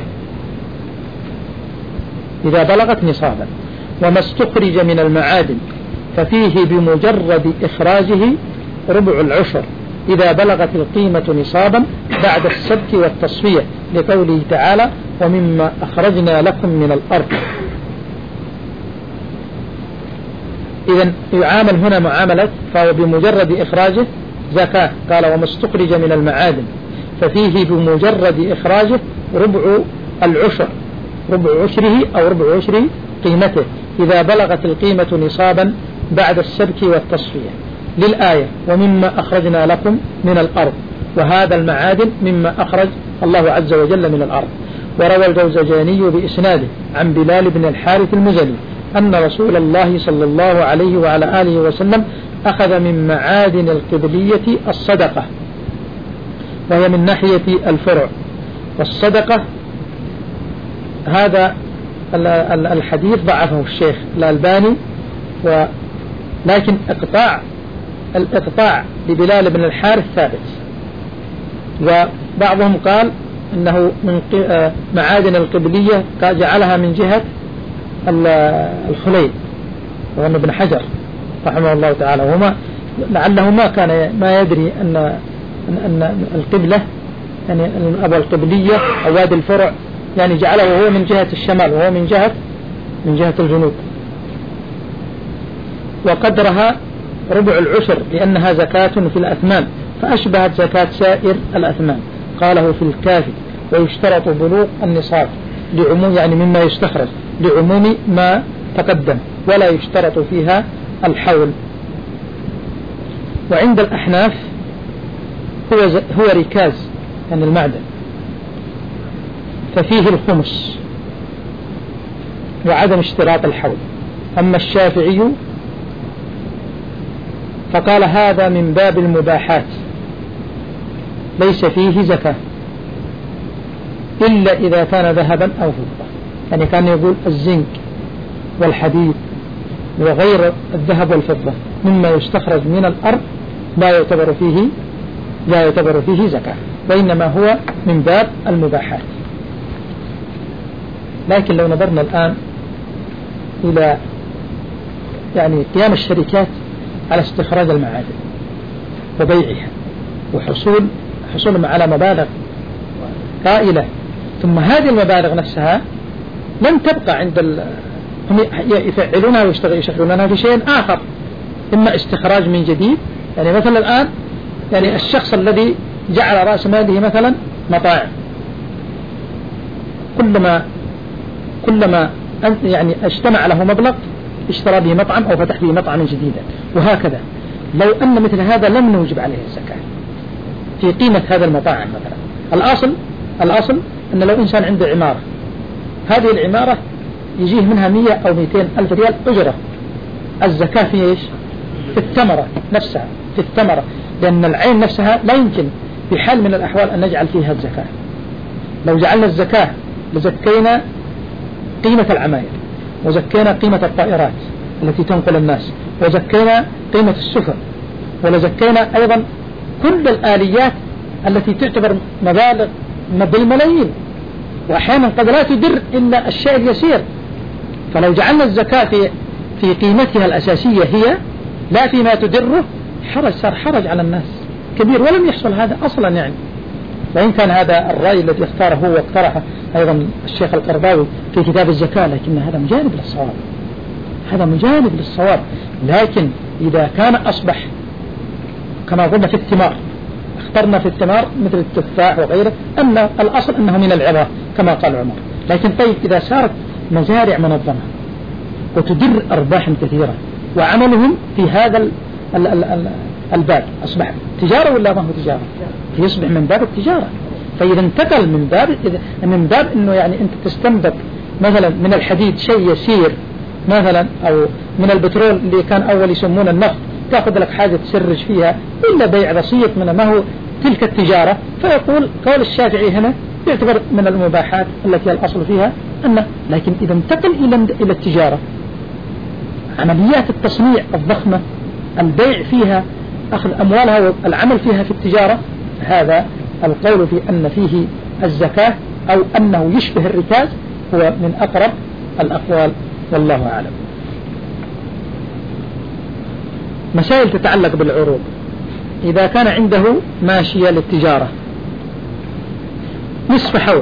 إذا بلغت نصابا. وما استخرج من المعادن ففيه بمجرد إخراجه ربع العشر إذا بلغت القيمة نصابا بعد السبك والتصفية، لقوله تعالى ومما أخرجنا لكم من الأرض. إذن يعامل هنا معاملة، فهو بمجرد إخراجه زكاة. قال وما استخرج من المعادن ففيه بمجرد إخراجه ربع العشر، ربع عشره أو ربع عشر قيمته إذا بلغت القيمة نصابا بعد السبك والتصفية، للآية ومما أخرجنا لكم من الأرض، وهذا المعادن مما أخرج الله عز وجل من الأرض. وروى الجوزجاني بإسناده عن بلال بن الحارث المزني أن رسول الله صلى الله عليه وعلى آله وسلم أخذ من معادن القبلية الصدقة، وهي من ناحية الفرع، والصدقة هذا الحديث ضعفه الشيخ الألباني لكن إقطاع الإقطاع لبلال بن الحارث ثابت. وبعضهم قال إنه من معادن القبلية جعلها من جهة الخليل، وأن ابن حجر رحمه الله تعالى وما لعله ما كان ما يدري أن أن القبلة يعني أبو القبلية أو وادي الفرع يعني جعله وهو من جهة الشمال وهو من جهة من جهة الجنوب. وقدرها ربع العشر لأنها زكاة في الأثمان فأشبهت زكاة سائر الأثمان. قاله في الكافي ويشترط بلوغ النصاب لعموم يعني مما يستخرج لعموم ما تقدم ولا يشترط فيها الحول. وعند الأحناف هو هو ركاز يعني المعدن ففيه الخمس وعدم اشتراط الحول. أما الشافعي فقال هذا من باب المباحات ليس فيه زكاة إلا إذا كان ذهبا أو فضة. يعني كان يقول الزنك والحديد وغير الذهب والفضة مما يستخرج من الأرض لا يعتبر فيه لا يعتبر فيه زكاة وإنما هو من باب المباحات. لكن لو نظرنا الآن إلى يعني قيام الشركات على استخراج المعادن وبيعها وحصول حصولهم على مبالغ هائلة، ثم هذه المبالغ نفسها لن تبقى عند ال... هم يفعلونها ويشغلونها في شيء آخر، إما استخراج من جديد. يعني مثلا الآن يعني الشخص الذي جعل رأس ماله مثلا مطاعم كلما كلما يعني اجتمع له مبلغ اشترى به مطعم أو فتح به مطعما جديدا. وهكذا لو أن مثل هذا لم نوجب عليه الزكاة في قيمة هذا المطاعم مثلا. الأصل الأصل أن لو إنسان عنده عمارة هذه العمارة يجيه منها مية أو مئتين ألف ريال أجرة، الزكاة في إيش؟ في الثمرة نفسها، في الثمرة، لأن العين نفسها لا يمكن بحال من الأحوال أن نجعل فيها الزكاة. لو جعلنا الزكاة لزكينا قيمة العماير وزكينا قيمة الطائرات التي تنقل الناس وزكينا قيمة السفن ولزكينا أيضا كل الآليات التي تعتبر مبالغ بالملايين وأحيانا قد لا تدر إلا الشيء اليسير. فلو جعلنا الزكاة في في قيمتها الأساسية هي لا فيما تدره حرج، صار حرج على الناس كبير ولم يحصل هذا أصلا. يعني وإن كان هذا الرأي الذي اختاره هو واقترحه أيضا الشيخ القرضاوي في كتاب الزكاة، لكن هذا مجانب للصواب، هذا مجانب للصواب. لكن إذا كان أصبح كما قلنا في الثمار، اخترنا في الثمار مثل التفاح وغيره أن الأصل أنه من العظام كما قال عمر. لكن طيب إذا صارت مزارع منظمة وتدر أرباح كثيرة وعملهم في هذا الباب أصبح تجارة ولا ما هو تجارة؟ يصبح من باب التجارة. فإذا انتقل من باب من باب إنه يعني أنت تستنبط مثلا من الحديد شيء يسير مثلا أو من البترول اللي كان أول يسمونه النفط تأخذ لك حاجة تسرج فيها إلا بيع بسيط من ما هو تلك التجارة. فيقول قول الشافعي هنا يعتبر من المباحات التي الأصل فيها أنه. لكن إذا انتقل إلى إلى التجارة عمليات التصنيع الضخمة البيع فيها أخذ أموالها والعمل فيها في التجارة، هذا القول في أن فيه الزكاة أو أنه يشبه الركاز هو من أقرب الأقوال والله أعلم. مسائل تتعلق بالعروض. إذا كان عنده ماشية للتجارة نصف حول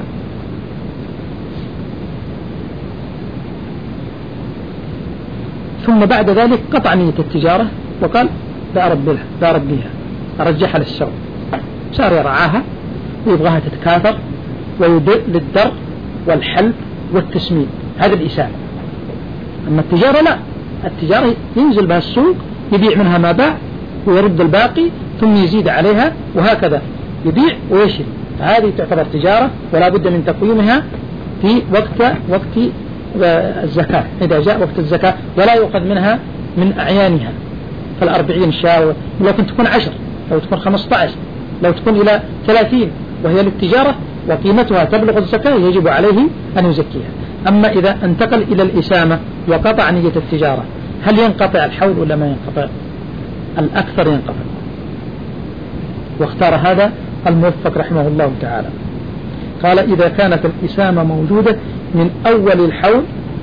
ثم بعد ذلك قطع نية التجارة وقال لا أرد بها لا أرد بها أرجحها للسوق، صار يرعاها ويبغاها تتكاثر ويدق للدر والحلب والتسمين، هذا الإسامة. أما التجارة لا، التجارة ينزل بها السوق يبيع منها ما باع ويرد الباقي ثم يزيد عليها وهكذا يبيع ويشري، هذه تعتبر تجارة ولا بد من تقويمها في وقت وقت الزكاة إذا جاء وقت الزكاة، ولا يؤخذ منها من أعيانها فالأربعين شاء، لو كنت تكون عشر، لو تكون خمسة عشر، لو تكون إلى ثلاثين وهي للتجارة وقيمتها تبلغ الزكاة يجب عليه أن يزكيها. أما إذا انتقل إلى الإسامة وقطع نية التجارة هل ينقطع الحول ولا ما ينقطع؟ الأكثر ينقطع، واختار هذا الموفق رحمه الله تعالى. قال إذا كانت الإسامة موجودة من أول الحول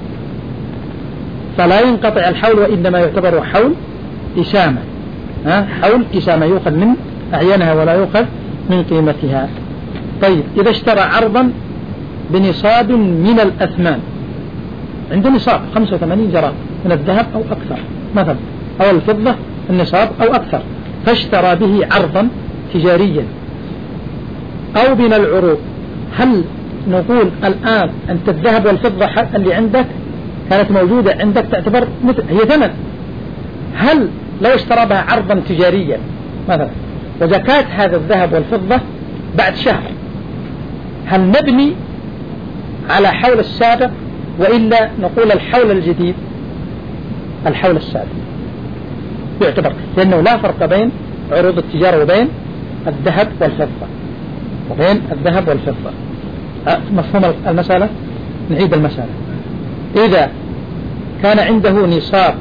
فلا ينقطع الحول، وإنما يعتبر حول إسامة، ها؟ حول إسامة يؤخذ من أعيانها ولا يؤخذ من قيمتها. طيب إذا اشترى عرضا بنصاب من الأثمان، عنده نصاب خمسة وثمانين جرام من الذهب أو أكثر مثلا، أو الفضة النصاب أو أكثر، فاشترى به عرضا تجاريا أو من العروض، هل نقول الآن أنت الذهب والفضة اللي عندك كانت موجودة عندك تعتبر مثل هي ثمن، هل لو اشترى بها عرضا تجاريا مثلا وزكاة هذا الذهب والفضة بعد شهر، هل نبني على حول السابق وإلا نقول الحول الجديد؟ الحول السابق يعتبر، لأنه لا فرق بين عروض التجارة وبين الذهب والفضة وبين الذهب والفضة. مفهوم المسألة؟ نعيد المسألة. إذا كان عنده نصاب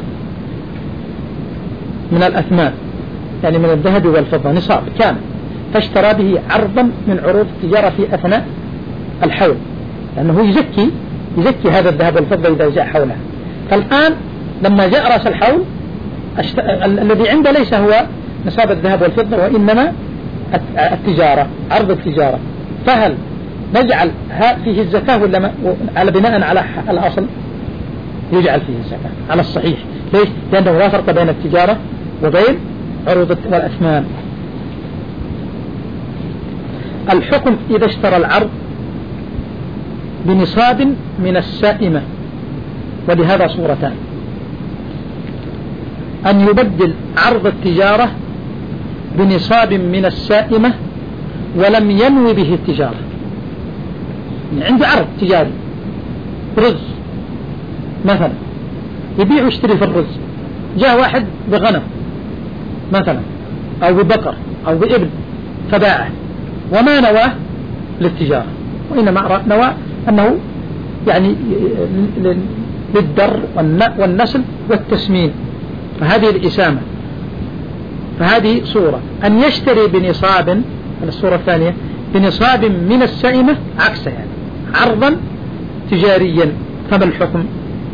من الأثمان يعني من الذهب والفضة نصاب كامل، فاشترى به عرضا من عروض التجارة في أثناء الحول، لأنه يزكي يزكي هذا الذهب والفضة إذا جاء حولها. فالآن لما جاء رأس الحول أشت... ال... الذي عنده ليس هو نصاب الذهب والفضة وإنما التجارة، عرض التجارة، فهل نجعل فيه الزكاة ولا ما... على بناء على الأصل يجعل فيه الزكاة على الصحيح؟ ليش؟ لأنه لا فرق بين التجارة وبين عروض والأثمان. الحكم إذا اشترى العرض بنصاب من السائمة، ولهذا صورتان: أن يبدل عرض التجارة بنصاب من السائمة ولم ينوي به التجارة، يعني عنده عرض تجاري رز مثلا يبيع ويشتري في الرز، جاء واحد بغنم مثلا أو ببقر أو بإبل فباعه وما نواه للتجارة، وإنما نواه أنه يعني للدر والنسل والتسمين، فهذه الإسامة. فهذه صورة. أن يشتري بنصاب، الصورة الثانية بنصاب من السائمة عكسه، يعني عرضا تجاريا، فما الحكم؟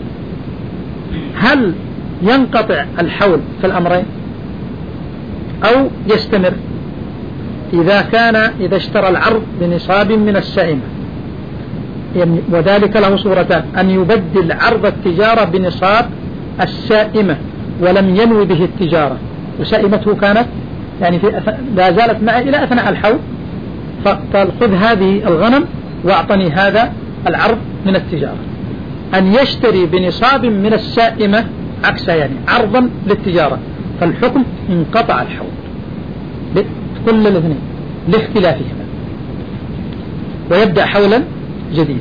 هل ينقطع الحول في الأمرين أو يستمر؟ إذا كان إذا اشترى العرض بنصاب من السائمة، يعني وذلك له صورتان: أن يبدل عرض التجارة بنصاب السائمة ولم ينوي به التجارة، وسائمته كانت يعني في أث... لا زالت معه إلى أثناء الحول، فقال خذ هذه الغنم واعطني هذا العرض من التجارة. أن يشتري بنصاب من السائمة عكسها، يعني عرضا للتجارة، فالحكم انقطع الحول كل الاثنين لاختلافهما، ويبدأ حولا جديدا.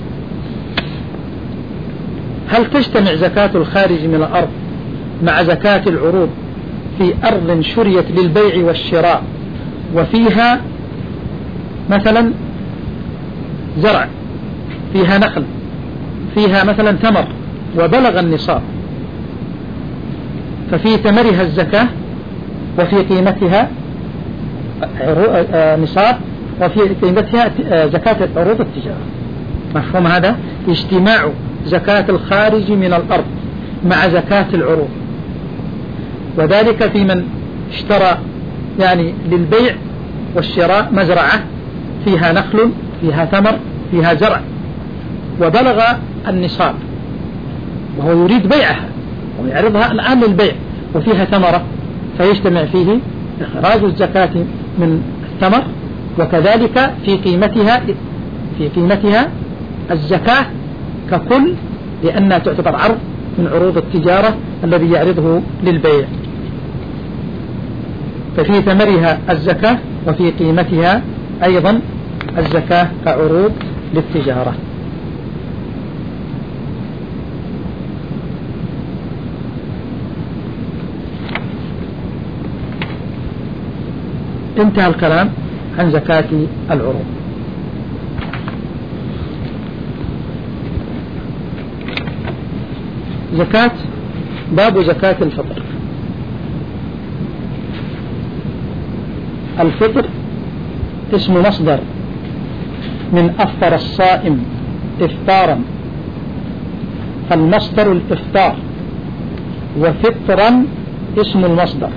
هل تجتمع زكاة الخارج من الأرض مع زكاة العروض في أرض شريت للبيع والشراء وفيها مثلا زرع، فيها نخل، فيها مثلا تمر وبلغ النصاب، ففي ثمرها الزكاة وفي قيمتها نصاب وفي قيمتها زكاة عروض التجارة؟ مفهوم هذا؟ اجتماع زكاة الخارج من الأرض مع زكاة العروض، وذلك في من اشترى يعني للبيع والشراء مزرعة فيها نخل فيها ثمر فيها زرع وبلغ النصاب وهو يريد بيعها ويعرضها الآن للبيع وفيها ثمرة، فيجتمع فيه إخراج الزكاة من الثمر وكذلك في قيمتها في قيمتها الزكاة ككل، لأنها تعتبر عرض من عروض التجارة الذي يعرضه للبيع، ففي ثمرها الزكاة وفي قيمتها أيضا الزكاة كعروض للتجارة. انتهى الكلام عن زكاة العروض. زكاة باب زكاة الفطر. الفطر اسم مصدر من أفطر الصائم إفطارا، فالمصدر الإفطار، وفطرا اسم المصدر.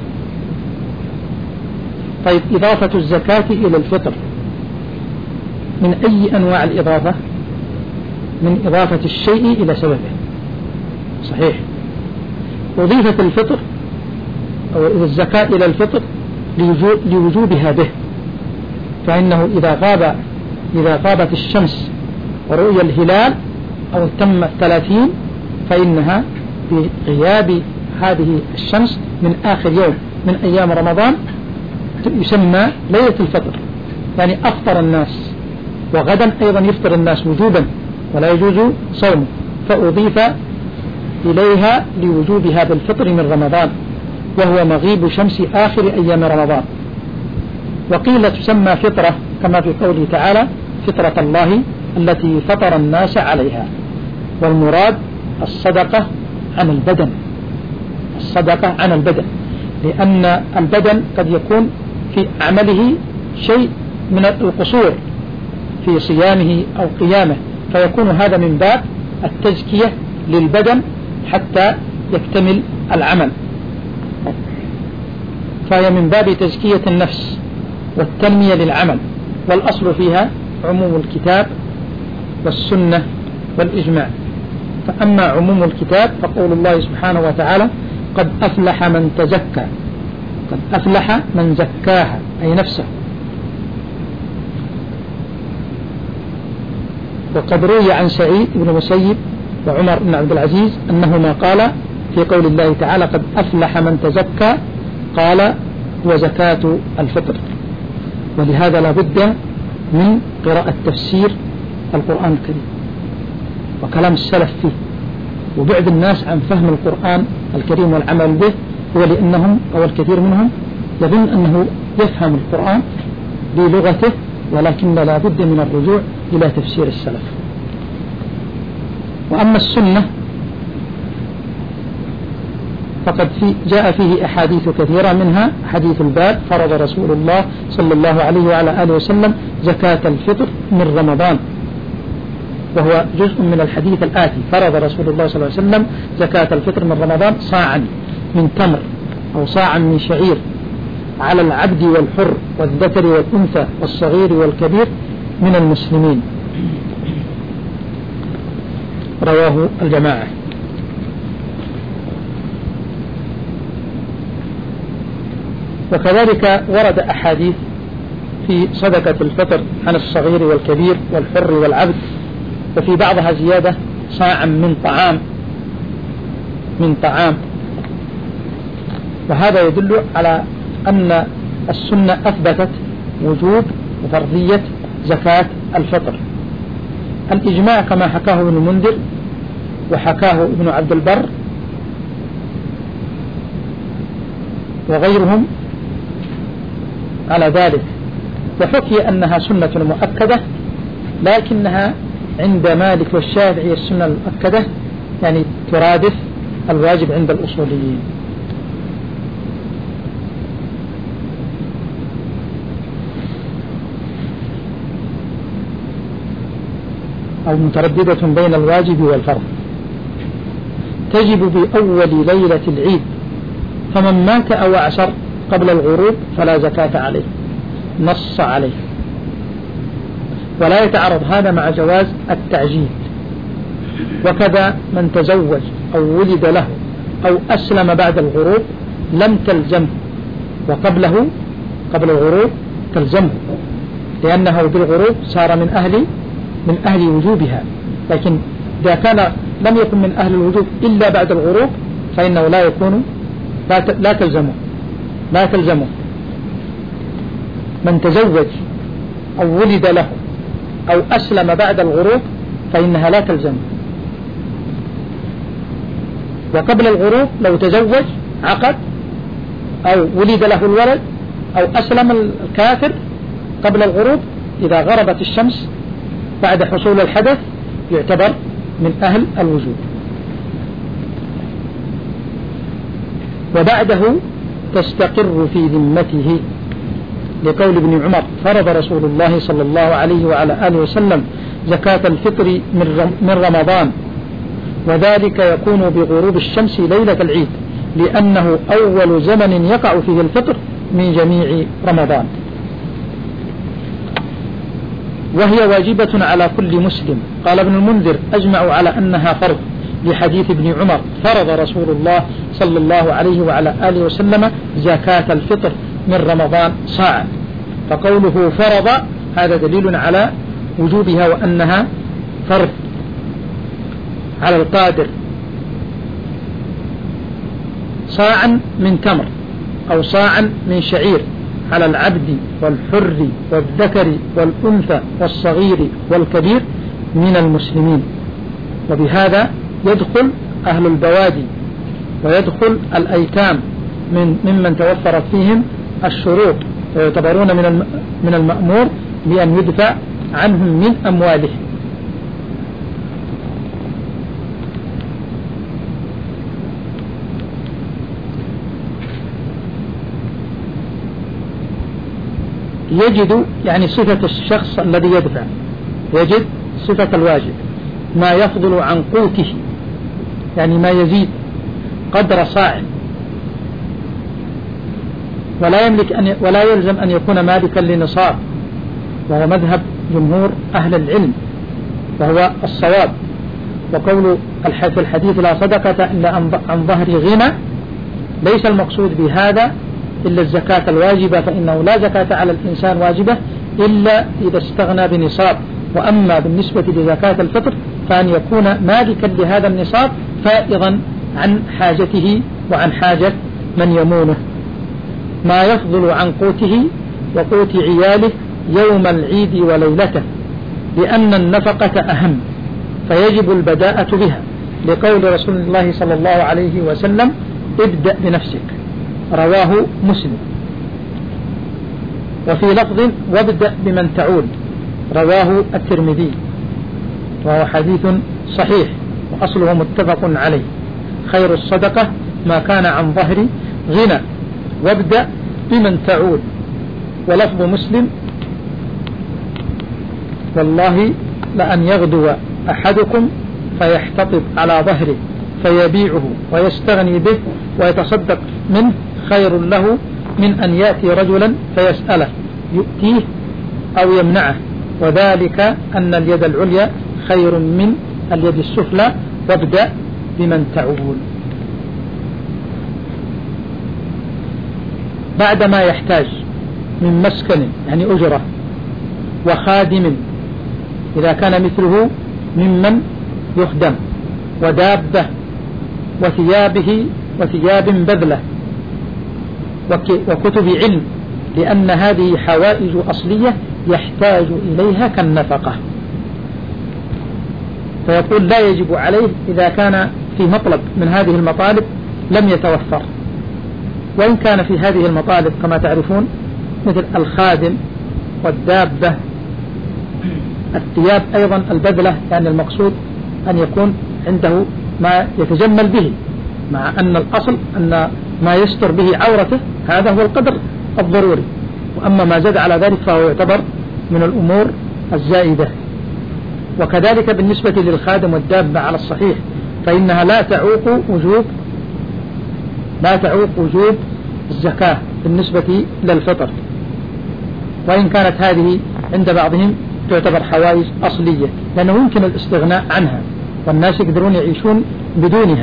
طيب إضافة الزكاة إلى الفطر من أي أنواع الإضافة؟ من إضافة الشيء إلى سببه. صحيح، أضيفت الفطر أو الزكاة إلى الفطر لوجوبها به، فإنه إذا غاب إذا غابت الشمس ورؤي الهلال أو تم الثلاثين فإنها بغياب هذه الشمس من آخر يوم من أيام رمضان يسمى ليلة الفطر، يعني أفطر الناس، وغدا أيضا يفطر الناس وجوبا ولا يجوز صومه، فأضيف إليها لوجوبها بالفطر من رمضان، وهو مغيب شمس آخر أيام رمضان. وقيل تسمى فطرة كما في قوله تعالى فطرة الله التي فطر الناس عليها، والمراد الصدقة عن البدن، الصدقة عن البدن، لأن البدن قد يكون في عمله شيء من القصور في صيامه أو قيامه، فيكون هذا من باب التزكية للبدن حتى يكتمل العمل، فهي من باب تزكية النفس والتنمية للعمل. والأصل فيها عموم الكتاب والسنة والإجماع. فأما عموم الكتاب فقول الله سبحانه وتعالى قد أفلح من تزكى، قد أفلح من زكاها أي نفسه. وقد روي عن سعيد بن مسيب وعمر بن عبد العزيز أنهما قال في قول الله تعالى قد أفلح من تزكى قال وزكاة الفطر. ولهذا لا بد من قراءة تفسير القرآن الكريم وكلام السلف فيه، وبعد الناس عن فهم القرآن الكريم والعمل به، هو لأنهم أو الكثير منهم يظن أنه يفهم القرآن بلغته، ولكن لا بد من الرجوع إلى تفسير السلف. وأما السنة فقد في جاء فيه أحاديث كثيرة، منها حديث الباب فرض رسول الله صلى الله عليه وعلى آله وسلم زكاة الفطر من رمضان، وهو جزء من الحديث الآتي فرض رسول الله صلى الله عليه وسلم زكاة الفطر من رمضان صاعا من تمر أو صاعا من شعير على العبد والحر والذكر والأنثى والصغير والكبير من المسلمين، رواه الجماعة. وكذلك ورد أحاديث في صدقة الفطر عن الصغير والكبير والحر والعبد، وفي بعضها زيادة صاعا من طعام من طعام وهذا يدل على أن السنة أثبتت وجوب وفرضية زكاة الفطر. الإجماع كما حكاه ابن المنذر وحكاه ابن عبد البر وغيرهم على ذلك، وحكي أنها سنة مؤكدة، لكنها عند مالك والشافعي السنة المؤكدة يعني ترادف الواجب عند الأصوليين. أو مترددة بين الواجب والفرض. تجب بأول ليلة العيد، فمن مات أو أعشر قبل الغروب فلا زكاة عليه، نص عليه. ولا يتعارض هذا مع جواز التعجيل. وكذا من تزوج أو ولد له أو أسلم بعد الغروب لم تلزمه، وقبله قبل الغروب تلزمه، لأنه بالغروب صار من أهل من أهل وجوبها. لكن إذا كان لم يكن من أهل الوجوب إلا بعد الغروب فإنه لا يكون لا تلزمه لا تلزمه من تزوج أو ولد له أو أسلم بعد الغروب فإنها لا تلزمه. وقبل الغروب لو تزوج عقد أو ولد له الولد أو أسلم الكافر قبل الغروب، إذا غربت الشمس بعد حصول الحدث يعتبر من أهل الوجوب. وبعده تستقر في ذمته، لقول ابن عمر: فرض رسول الله صلى الله عليه وعلى آله وسلم زكاة الفطر من رمضان، وذلك يكون بغروب الشمس ليلة العيد، لأنه أول زمن يقع فيه الفطر من جميع رمضان، وهي واجبة على كل مسلم. قال ابن المنذر: أجمعوا على أنها فرض، لحديث ابن عمر: فرض رسول الله صلى الله عليه وعلى آله وسلم زكاة الفطر من رمضان صاعا. فقوله فرض هذا دليل على وجوبها وأنها فرض على القادر، صاعا من تمر أو صاعا من شعير على العبد والحر والذكر والأنثى والصغير والكبير من المسلمين. وبهذا يدخل أهل البوادي ويدخل الأيتام من ممن توفرت فيهم الشروط، ويعتبرون من من المأمور بأن يدفع عنهم من أموالهم. يجد يعني صفة الشخص الذي يدفع، يجد صفة الواجب ما يفضل عن قوته، يعني ما يزيد قدر صاع، ولا يملك أن ولا يلزم أن يكون مالكا لنصاب، وهو مذهب جمهور أهل العلم وهو الصواب. وقول في الحديث: لا صدقة إلا عن ظهر غنى، ليس المقصود بهذا إلا الزكاة الواجبة، فإنه لا زكاة على الإنسان واجبة إلا إذا استغنى بنصاب. وأما بالنسبة لزكاة الفطر فأن يكون مالكا لهذا النصاب فائضا عن حاجته وعن حاجة من يمونه، ما يفضل عن قوته وقوت عياله يوم العيد وليلته، لأن النفقة أهم فيجب البداءة بها، لقول رسول الله صلى الله عليه وسلم: ابدأ بنفسك، رواه مسلم. وفي لفظ: وابدأ بمن تعود، رواه الترمذي، وهو حديث صحيح وأصله متفق عليه. خير الصدقة ما كان عن ظهر غنى، وابدأ بمن تعود. ولفظ مسلم: والله لأن يغدو أحدكم فيحتطب على ظهره فيبيعه ويستغني به ويتصدق منه خير له من أن يأتي رجلا فيسأله يؤتيه أو يمنعه، وذلك أن اليد العليا خير من اليد السفلى، وابدأ بمن تعول. بعدما يحتاج من مسكن يعني أجرة، وخادم إذا كان مثله ممن يخدم، ودابة، وثيابه وثياب بذلة، وكتب علم، لأن هذه حوائج أصلية يحتاج إليها كالنفقة، فيقول لا يجب عليه إذا كان في مطلب من هذه المطالب لم يتوفر. وإن كان في هذه المطالب كما تعرفون مثل الخادم والدابة، الثياب أيضا البذلة، يعني المقصود أن يكون عنده ما يتجمل به، مع أن الأصل أن ما يستر به عورته هذا هو القدر الضروري، وأما ما زاد على ذلك فهو يعتبر من الأمور الزائدة. وكذلك بالنسبة للخادم والدابة على الصحيح فإنها لا تعوق وجوب لا تعوق وجوب الزكاة بالنسبة للفطر، وإن كانت هذه عند بعضهم تعتبر حوائج أصلية، لأنه يمكن الاستغناء عنها والناس يقدرون يعيشون بدونها.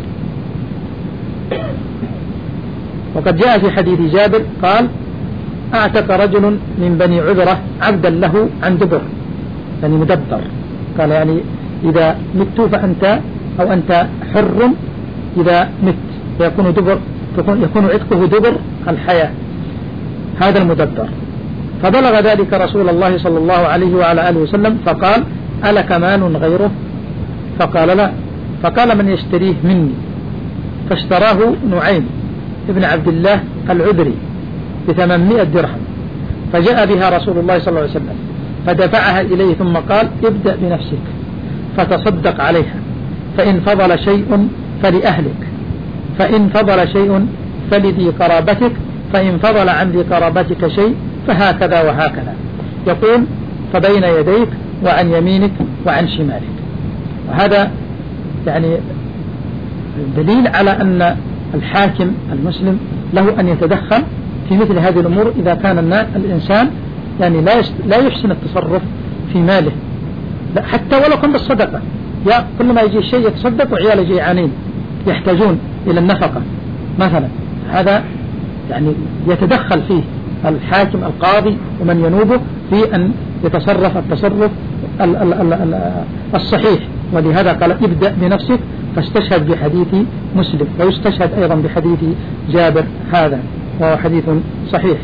وقد جاء في حديث جابر قال: أعتق رجل من بني عذرة عبدا له عن دبر، يعني مدبر، قال يعني إذا مت فأنت أو أنت حر إذا مت، فيكون دبر يكون عتقه دبر الحياة، هذا المدبر. فبلغ ذلك رسول الله صلى الله عليه وعلى آله وسلم فقال: ألك مال غيره؟ فقال: لا. فقال: من يشتريه مني؟ فاشتراه نعيم ابن عبد الله العذري بثمانمائة درهم، فجاء بها رسول الله صلى الله عليه وسلم فدفعها إليه ثم قال: ابدأ بنفسك فتصدق عليها، فإن فضل شيء فلأهلك، فإن فضل شيء فلذي قرابتك، فإن فضل عن ذي قرابتك شيء فهكذا وهكذا. يقول فبين يديك وعن يمينك وعن شمالك. وهذا يعني دليل على أن الحاكم المسلم له أن يتدخل في مثل هذه الأمور إذا كان الإنسان يعني لا لا يحسن التصرف في ماله، لا حتى ولو كان بالصدقة. يا كل ما يجي شيء يتصدق وعياله جيعانين يحتاجون إلى النفقة مثلا، هذا يعني يتدخل فيه الحاكم القاضي ومن ينوبه في أن يتصرف التصرف الصحيح. ولهذا قال ابدأ بنفسك، فاستشهد بحديث مسلم، ويستشهد أيضا بحديث جابر هذا، وهو حديث صحيح.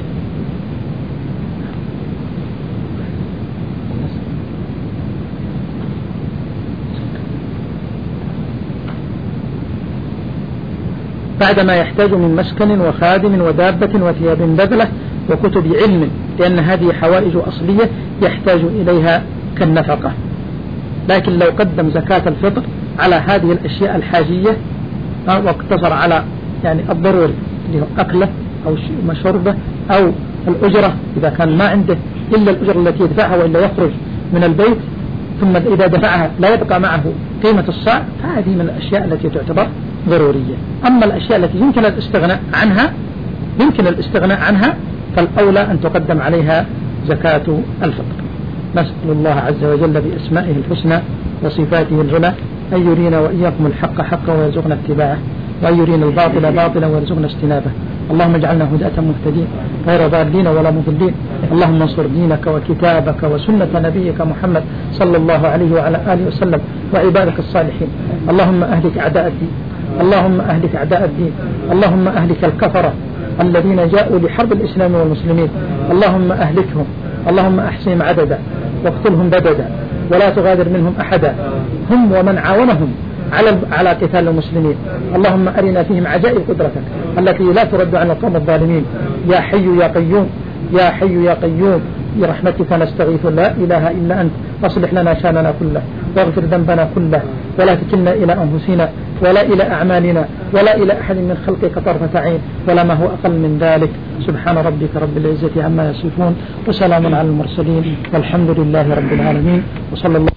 بعدما يحتاج من مسكن وخادم ودابة وثياب بذلة وكتب علم، لأن هذه حوائج أصلية يحتاج إليها كالنفقة. لكن لو قدم زكاة الفطر على هذه الأشياء الحاجية واقتصر على يعني الضروري اللي هو أكله أو مشربه أو الأجرة إذا كان ما عنده إلا الأجرة التي يدفعها وإلا يخرج من البيت، ثم إذا دفعها لا يبقى معه قيمة الصاع، فهذه من الأشياء التي تعتبر ضرورية. أما الأشياء التي يمكن الاستغناء عنها يمكن الاستغناء عنها فالأولى أن تقدم عليها زكاة الفطر. نسأل الله عز وجل بأسمائه الحسنى وصفاته العلى أن يرينا وإياكم الحق حقا ويرزقنا اتباعه، وأن يرينا الباطل باطلا ويرزقنا اجتنابه. اللهم اجعلنا هداة مهتدين غير ضالين ولا مضلين. اللهم انصر دينك وكتابك وسنة نبيك محمد صلى الله عليه وعلى آله وسلم وعبادك الصالحين. اللهم أهلك أعداء الدين، اللهم أهلك أعداء الدين، اللهم أهلك الكفرة الذين جاءوا لحرب الإسلام والمسلمين، اللهم أهلكهم، اللهم أحصهم عددا واقتلهم بددا ولا تغادر منهم أحدا، هم ومن عاونهم على على قتال المسلمين. اللهم أرنا فيهم عجائب قدرتك التي لا ترد عن القوم الظالمين. يا حي يا قيوم، يا حي يا قيوم، برحمتك نستغيث، لا إله إلا أنت، أصلح لنا شاننا كله واغفر ذنبنا كله، ولا تكلنا إلى أنفسنا ولا إلى أعمالنا ولا إلى أحد من خلقك طرفة عين ولا ما هو أقل من ذلك. سبحان ربك رب العزة عما يصفون، وسلام على المرسلين، والحمد لله رب العالمين، وصلى الله